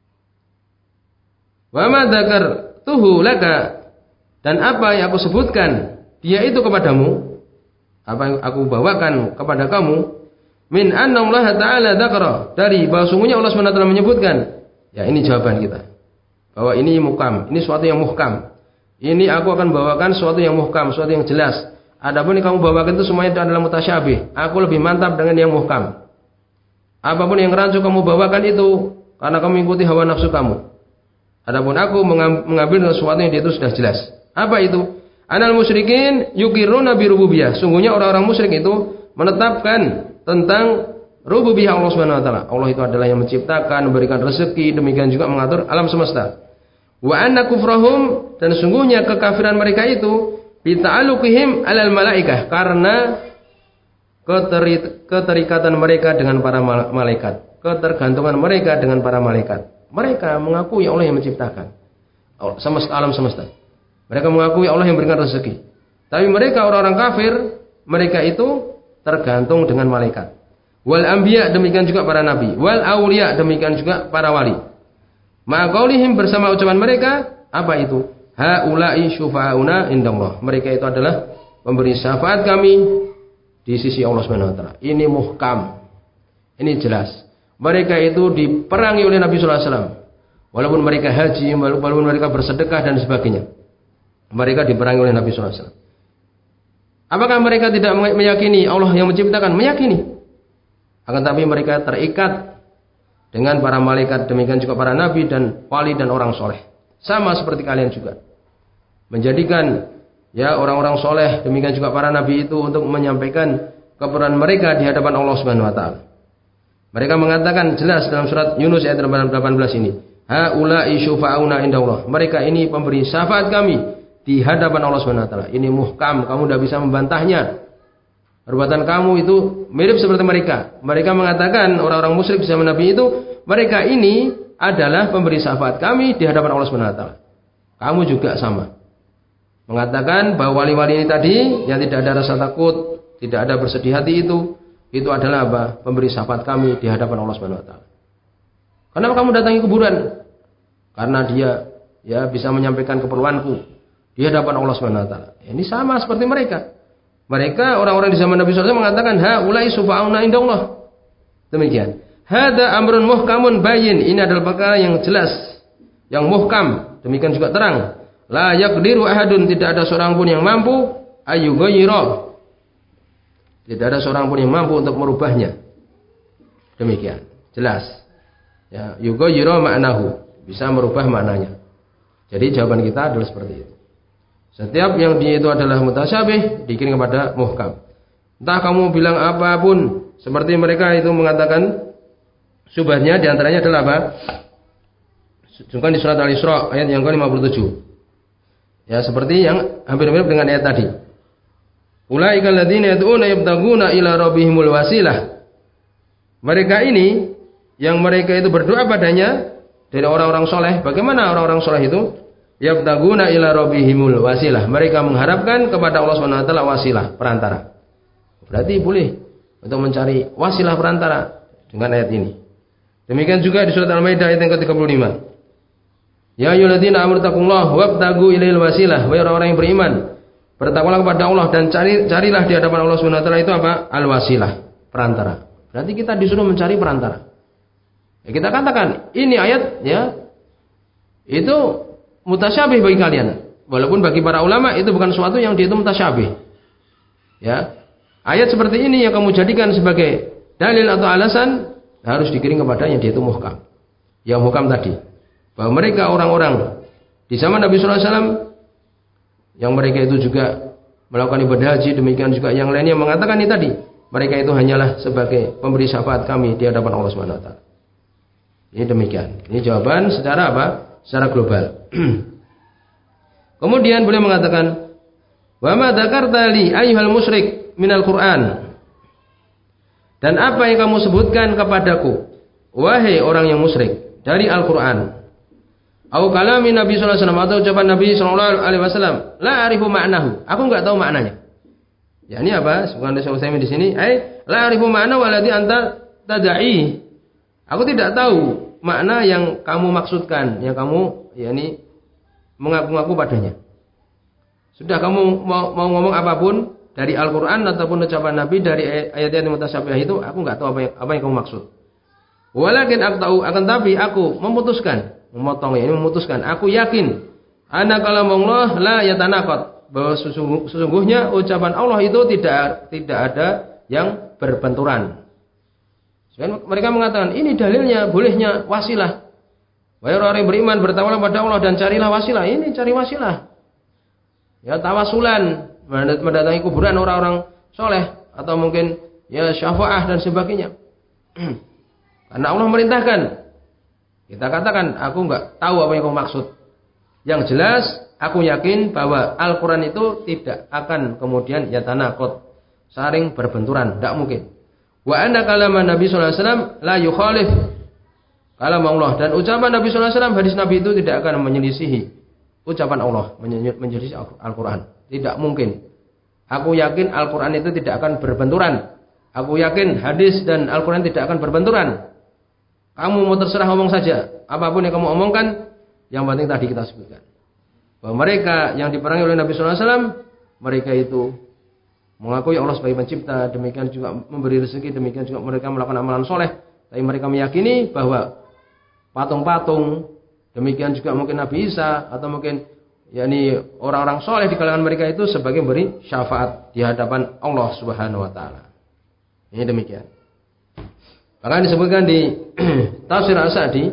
B: Wa ma dzakartuhu laka, dan apa yang aku sebutkan dia itu kepadamu, apa yang aku bawakan kepada kamu, min annallaha ta'ala dzakara, dari bahwa sungguhnya Allah SWT menyebutkan. Ya, ini jawaban kita. Bahwa ini muhkam, ini suatu yang muhkam. Ini aku akan bawakan sesuatu yang muhkam, sesuatu yang jelas. Adapun yang kamu bawakan itu semuanya itu adalah mutasyabih. Aku lebih mantap dengan yang muhkam. Apapun yang rancu kamu bawakan itu karena kamu mengikuti hawa nafsu kamu. Adapun aku mengambil sesuatu yang itu sudah jelas. Apa itu? Anal musyrikin yukiruna bi rububiyah. Sungguhnya orang-orang musyrik itu menetapkan tentang rububiyah Allah Subhanahu wa taala. Allah itu adalah yang menciptakan, memberikan rezeki, demikian juga mengatur alam semesta. Wa anna kufrahum, dan sungguhnya kekafiran mereka itu bita'alluqihim alal malaikah, karena keterikatan mereka dengan para malaikat, ketergantungan mereka dengan para malaikat. Mereka mengakui Allah yang menciptakan alam semesta. Mereka mengakui Allah yang memberikan rezeki. Tapi mereka orang-orang kafir, mereka itu tergantung dengan malaikat. Wal anbiya, demikian juga para nabi. Wal auliya, demikian juga para wali. Ma'aqaulihim, bersama ucapan mereka, apa itu? Haula'i syufa'una indallah. Mereka itu adalah pemberi syafaat kami di sisi Allah Subhanahu wa taala. Ini muhkam. Ini jelas. Mereka itu diperangi oleh Nabi sallallahu alaihi wasallam. Walaupun mereka haji, walaupun mereka bersedekah dan sebagainya. Mereka diperangi oleh Nabi sallallahu alaihi wasallam. Apakah mereka tidak meyakini Allah yang menciptakan? Meyakini. Akan tapi mereka terikat dengan para malaikat, demikian juga para nabi dan wali dan orang soleh. Sama seperti kalian juga. Menjadikan ya orang-orang soleh, demikian juga para nabi itu untuk menyampaikan keperluan mereka di hadapan Allah Subhanahu wa taala. Mereka mengatakan jelas dalam surat Yunus ayat 18 ini. Haula'i syufa'una indallah. Mereka ini pemberi syafaat kami di hadapan Allah Subhanahu wa taala. Ini muhkam, kamu tidak bisa membantahnya. Perbuatan kamu itu mirip seperti mereka. Mereka mengatakan orang-orang musyrik di zaman Nabi itu, mereka ini adalah pemberi syafaat kami di hadapan Allah Subhanahu wa taala. Kamu juga sama. Mengatakan bahwa wali-wali ini tadi yang tidak ada rasa takut, tidak ada bersedih hati itu adalah apa? Pemberi syafaat kami di hadapan Allah Subhanahu wa taala. Kenapa kamu datangi kuburan? Karena dia bisa menyampaikan keperluanku di hadapan Allah Subhanahu wa taala. Ini sama seperti mereka. Mereka orang-orang di zaman Nabi SAW mengatakan haula'i syufa'una indallah. Demikian. Hada amrun muhkamun bayin. Ini adalah perkara yang jelas, yang muhkam, demikian juga terang. La yaqdiru ahadun, tidak ada seorang pun yang mampu ayyughayyira. Tidak ada seorang pun yang mampu untuk merubahnya. Demikian. Jelas. Ya, yughayyira ma'nahu, bisa merubah maknanya. Jadi jawaban kita adalah seperti itu. Setiap yang dia itu adalah mutasyabih dikirim kepada muhkam. Entah kamu bilang apapun, seperti mereka itu mengatakan syubhatnya diantaranya adalah apa? Juga di surat Al-Isra ayat yang ke-57. Ya, seperti yang hampir mirip dengan ayat tadi. Ulaika alladziina yad'una yabtaguna ila rabbihimul wasilah. Mereka ini yang mereka itu berdoa padanya dari orang-orang soleh. Bagaimana orang-orang soleh itu? Yabtaguna ila rabbihimul wasilah. Mereka mengharapkan kepada Allah Subhanahu wa taala wasilah, perantara. Berarti boleh untuk mencari wasilah perantara dengan ayat ini. Demikian juga di surat Al-Maidah ayat yang ke-35. Ya ayyuhalladzina amanu taqullaha wabtagu ilail wasilah. Wahai orang-orang yang beriman, bertakwalah kepada Allah dan carilah di hadapan Allah Subhanahu wa taala itu apa? Al-wasilah, perantara. Berarti kita disuruh mencari perantara. Ya, kita katakan ini ayat itu mutasyabih bagi kalian. Walaupun bagi para ulama itu bukan sesuatu yang dia itu mutasyabih. Ya. Ayat seperti ini yang kamu jadikan sebagai dalil atau alasan harus dikirim kepada yang dia itu muhkam. Yang muhkam tadi. Bahwa mereka orang-orang di zaman Nabi sallallahu alaihi wasallam yang mereka itu juga melakukan ibadah haji, demikian juga yang lainnya mengatakan ini tadi, mereka itu hanyalah sebagai pemberi syafaat kami di hadapan Allah Subhanahu wa taala. Ini demikian. Ini jawaban secara apa? Secara global. Kemudian beliau mengatakan, "Wa ma dzakarta li ayyuhal musyrik minal Qur'an." Dan apa yang kamu sebutkan kepadaku, wahai orang yang musyrik, dari Al-Qur'an. Au kalami Nabi sallallahu alaihi wasallam, atau ucapan Nabi sallallahu alaihi wasallam, la arifu ma'nahu. Aku enggak tahu maknanya. Ya ini apa? Sebenarnya Syekh Utsaimin di sini, la arifu ma'nahu alladhi anta tad'i. Aku tidak tahu makna yang kamu maksudkan, yang kamu yakni mengaku-ngaku padanya. Sudah kamu mau ngomong apapun dari Al-Qur'an ataupun ucapan Nabi dari ayat-ayat yang mutasyabih itu, aku enggak tahu apa yang kamu maksud. Walakin aku tahu, akan tapi aku memutuskan, aku yakin anna kalamullah la yatanaqad, bahwa sesungguhnya ucapan Allah itu tidak ada yang berbenturan. Mereka mengatakan ini dalilnya bolehnya wasilah. Wahai orang yang beriman, bertawakallah pada Allah dan carilah wasilah. Ini cari wasilah. Ya, tawasulan, mendatangi kuburan orang-orang soleh atau mungkin ya syafaah dan sebagainya. Karena Allah merintahkan. Kita katakan, aku enggak tahu apa yang kau maksud. Yang jelas, aku yakin bahwa Al-Quran itu tidak akan kemudian yatanaqad, saling berbenturan, tidak mungkin. Wa anna kalama Nabi sallallahu alaihi wasallam la yukhalif kalam Allah, dan ucapan Nabi sallallahu alaihi wasallam, hadis Nabi itu tidak akan menyelisihi ucapan Allah, menyelisihi Al-Quran. Tidak mungkin. Aku yakin Al-Quran itu tidak akan berbenturan. Aku yakin hadis dan Al-Quran tidak akan berbenturan. Kamu mau terserah ngomong saja, apapun yang kamu omongkan, yang penting tadi kita sebutkan bahwa mereka yang diperangi oleh Nabi sallallahu alaihi wasallam, mereka itu mengakui Allah sebagai pencipta, demikian juga memberi rezeki, demikian juga mereka melakukan amalan soleh, tapi mereka meyakini bahwa patung-patung, demikian juga mungkin Nabi Isa atau mungkin yakni orang-orang soleh di kalangan mereka itu sebagai memberi syafaat di hadapan Allah Subhanahu wa taala. Ini demikian. Bahkan disebutkan di Tafsir As-Sa'di,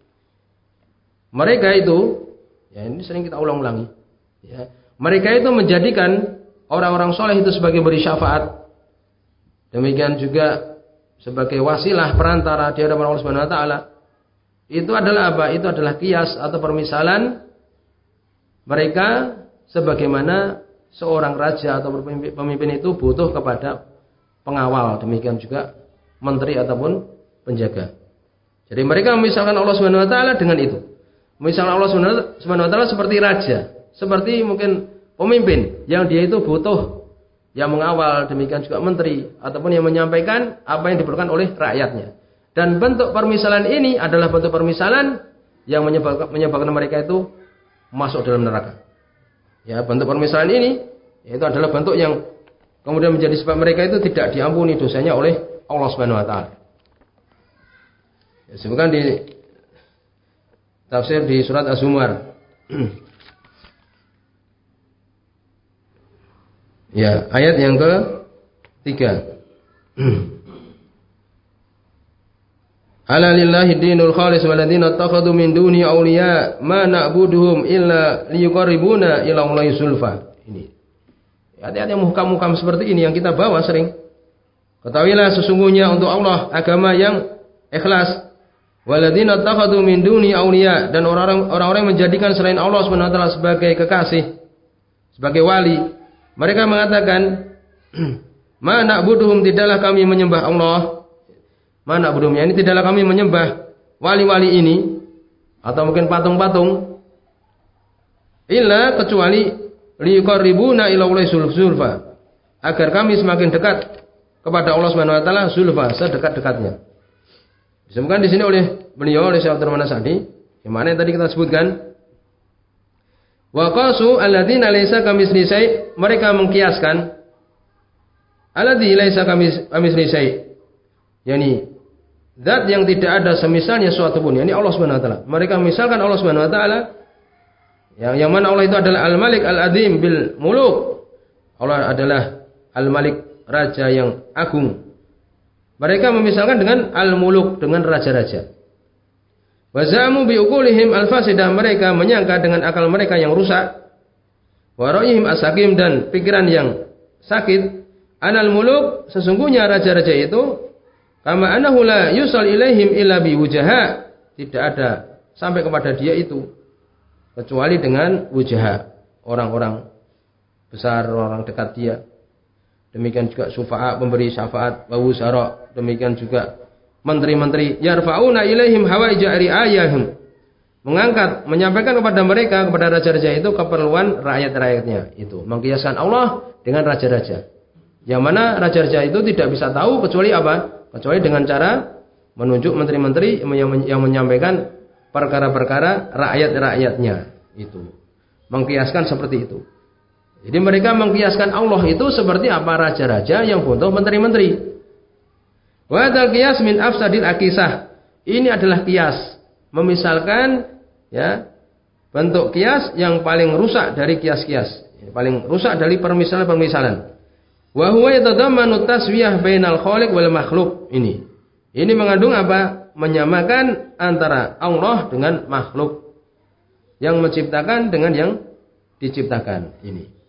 B: mereka itu, ya ini sering kita ulang-ulangi, ya, mereka itu menjadikan orang-orang soleh itu sebagai beri syafaat. Demikian juga sebagai wasilah perantara di hadapan Allah Subhanahu wa taala. Itu adalah apa? Itu adalah qiyas atau permisalan mereka sebagaimana seorang raja atau pemimpin itu butuh kepada pengawal, demikian juga menteri ataupun penjaga. Jadi mereka memisalkan Allah Subhanahu wa taala dengan itu. Misalkan Allah Subhanahu wa taala seperti raja, seperti mungkin pemimpin yang dia itu butuh yang mengawal, demikian juga menteri ataupun yang menyampaikan apa yang diperlukan oleh rakyatnya. Dan bentuk permisalan ini adalah bentuk permisalan yang menyebabkan mereka itu masuk dalam neraka. Ya, bentuk permisalan ini itu adalah bentuk yang kemudian menjadi sebab mereka itu tidak diampuni dosanya oleh Allah Subhanahu wa taala. Ya, sebutkan di tafsir di surat Az-Zumar. Ya, ayat yang ke-3. Ala lillahi dinul khalis waladina takhadu min duni awliya ma na'buduhum illa liyuqarribuna ila Allahi zulfa. Ini. Ayat-ayat yang muhkam-muhkam seperti ini yang kita bawa sering. Ketahuilah sesungguhnya untuk Allah agama yang ikhlas. Waladina takhadu min duni awliya, dan orang-orang yang menjadikan selain Allah Subhanahu wa taala sebagai kekasih, sebagai wali. Mereka mengatakan, ma na'buduhum, tidaklah kami menyembah Allah. Ma na'buduhum, ini tidaklah kami menyembah wali-wali ini atau mungkin patung-patung, illa kecuali liqarribuna ila Allahi zulfa, agar kami semakin dekat kepada Allah Subhanahu wa taala, zulfa, sedekat-dekatnya. Disebutkan di sini oleh beliau, oleh Syekh Abdurrahman As-Sa'di, yang mana yang tadi kita sebutkan. Wa qasu alladzina laisa kamitsli syai', mereka mengkiaskan alladzi laisa kamitsli syai', yakni zat yang tidak ada semisalnya suatu pun, yakni Allah Subhanahu wa taala. Mereka misalkan Allah Subhanahu wa taala yang mana Allah itu adalah Al-Malik Al-Azim bil muluk. Allah adalah Al-Malik, raja yang agung. Mereka memisalkan dengan Al-Muluk, dengan raja-raja. Wa za'amu bi uqulihim al-fasidah, mereka menyangka dengan akal mereka yang rusak. Wa ra'yihim as-sakim, dan pikiran yang sakit. Anal muluk, sesungguhnya raja-raja itu kama annahu la yusal ilaihim illa bi wujaha, tidak ada sampai kepada dia itu kecuali dengan wujaha, orang-orang besar, orang dekat dia. Demikian juga syufa'a, pemberi syafaat, wa wuzara, demikian juga menteri-menteri, yarfa'una ilaihim hawaija ri'ayahum, mengangkat, menyampaikan kepada mereka, kepada raja-raja itu keperluan rakyat-rakyatnya. Itu mengkiaskan Allah dengan raja-raja, yang mana raja-raja itu tidak bisa tahu kecuali apa? Kecuali dengan cara menunjuk menteri-menteri yang menyampaikan perkara-perkara rakyat-rakyatnya. Itu mengkiaskan seperti itu. Jadi mereka mengkiaskan Allah itu seperti apa? Raja-raja yang butuh menteri-menteri. Wa hadzal qiyas min afsadil aqisah. Ini adalah qiyas, memisalkan ya, bentuk qiyas yang paling rusak dari qiyas-qiyas, paling rusak dari permisalan-permisalan. Wa huwa yatadammanu taswiyah bainal khaliq wal makhluk. Ini mengandung apa? Menyamakan antara Allah dengan makhluk, yang menciptakan dengan yang diciptakan.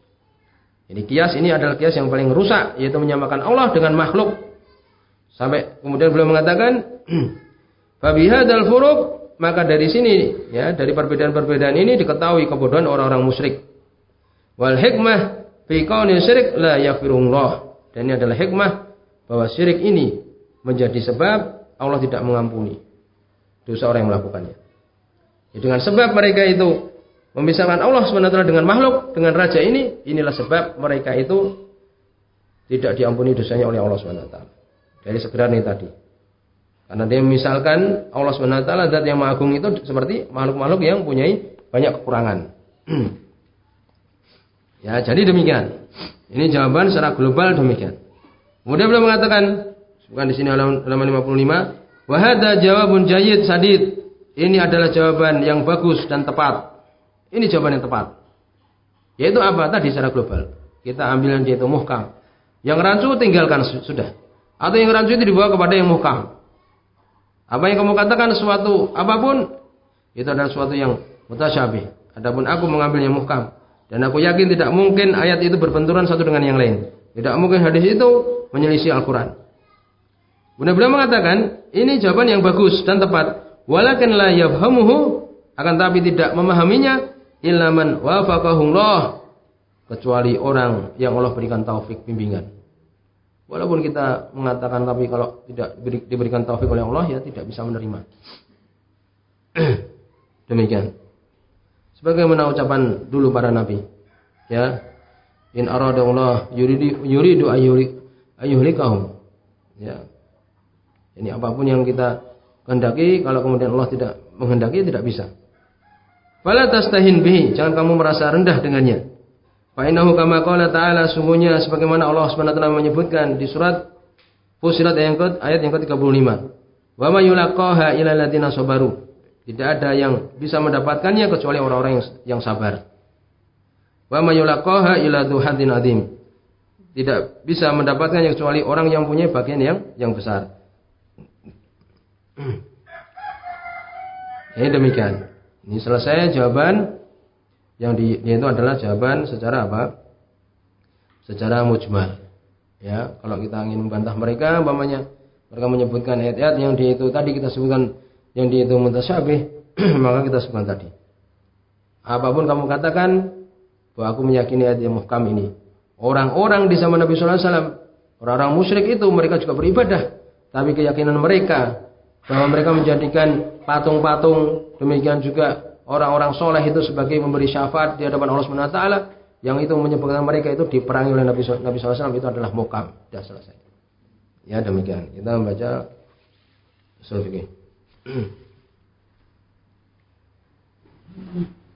B: Ini kias, ini adalah kias yang paling rusak, yaitu menyamakan Allah dengan makhluk. Sampai kemudian beliau mengatakan, fabihadzal furuq, maka dari sini ya, dari perbedaan-perbedaan ini diketahui kebodohan orang-orang musyrik. Wal hikmah fi qauli syirik la yaghfirullah, dan ini adalah hikmah bahwa syirik ini menjadi sebab Allah tidak mengampuni dosa orang yang melakukannya. Ya, dengan sebab mereka itu memisahkan Allah SWT dengan makhluk, dengan raja ini, inilah sebab mereka itu tidak diampuni dosanya oleh Allah SWT. Dari sebenarnya tadi. Karena dia misalkan Allah SWT, zat yang maha agung itu seperti makhluk-makhluk yang punya banyak kekurangan. Ya, jadi demikian. Ini jawaban secara global demikian. Kemudian beliau mengatakan, bukan di sini halaman 55, wa hadza jawabun jayyid sadid. Ini adalah jawaban yang bagus dan tepat. Ini jawaban yang tepat. Yaitu apa? Tadi secara global. Kita ambil yang dia itu muhkam. Yang rancu tinggalkan sudah. Atau yang rancu itu dibawa kepada yang muhkam. Apa yang kamu katakan sesuatu apapun, itu adalah sesuatu yang mutasyabih. Adapun aku mengambil yang muhkam. Dan aku yakin tidak mungkin ayat itu berbenturan satu dengan yang lain. Tidak mungkin hadis itu menyelisih Al-Quran. Kemudian beliau mengatakan, ini jawaban yang bagus dan tepat. Walakin la yafhamuhu, akan tapi tidak memahaminya illa man wafaqahullah, kecuali orang yang Allah berikan taufik bimbingan. Walaupun kita mengatakan tapi kalau tidak diberikan taufik oleh Allah ya tidak bisa menerima. Demikian. Sebagaimana ucapan dulu para nabi, ya, in aradallah yuridu ayyuhlikahum. Ya. Ini apapun yang kita kehendaki, kalau kemudian Allah tidak menghendaki tidak bisa. Fala tastahin bihi, jangan kamu merasa rendah dengannya. Fa innahu kama qala ta'ala, sungguhnya sebagaimana Allah Subhanahu wa taala menyebutkan di surat Fussilat ayat yang ke-35. Wa may yulaqaha illa alladziina sabaru. Tidak ada yang bisa mendapatkannya kecuali orang-orang yang sabar. Wa may yulaqaha illa dzu haddin adzim. Tidak bisa mendapatkannya kecuali orang yang punya bagian yang besar. Ini demikian. Ini selesai jawaban yang itu adalah jawaban secara apa? Secara mujmal. Ya, kalau kita ingin membantah mereka, umpamanya mereka menyebutkan ayat-ayat yang di itu tadi kita sebutkan yang di itu mutasyabih, maka kita sebutkan tadi. Apapun kamu katakan bahwa aku meyakini ayat yang muhkam ini. Orang-orang di zaman Nabi sallallahu alaihi wasallam, orang-orang musyrik itu mereka juga beribadah, tapi keyakinan mereka bahwa mereka menjadikan patung-patung, demikian juga orang-orang soleh itu sebagai memberi syafaat di hadapan Allah Subhanahu wa taala, yang itu menyebabkan mereka itu diperangi oleh Nabi SAW, itu adalah muhkam. Sudah selesai. Ya demikian. Kita membaca ushul fikih.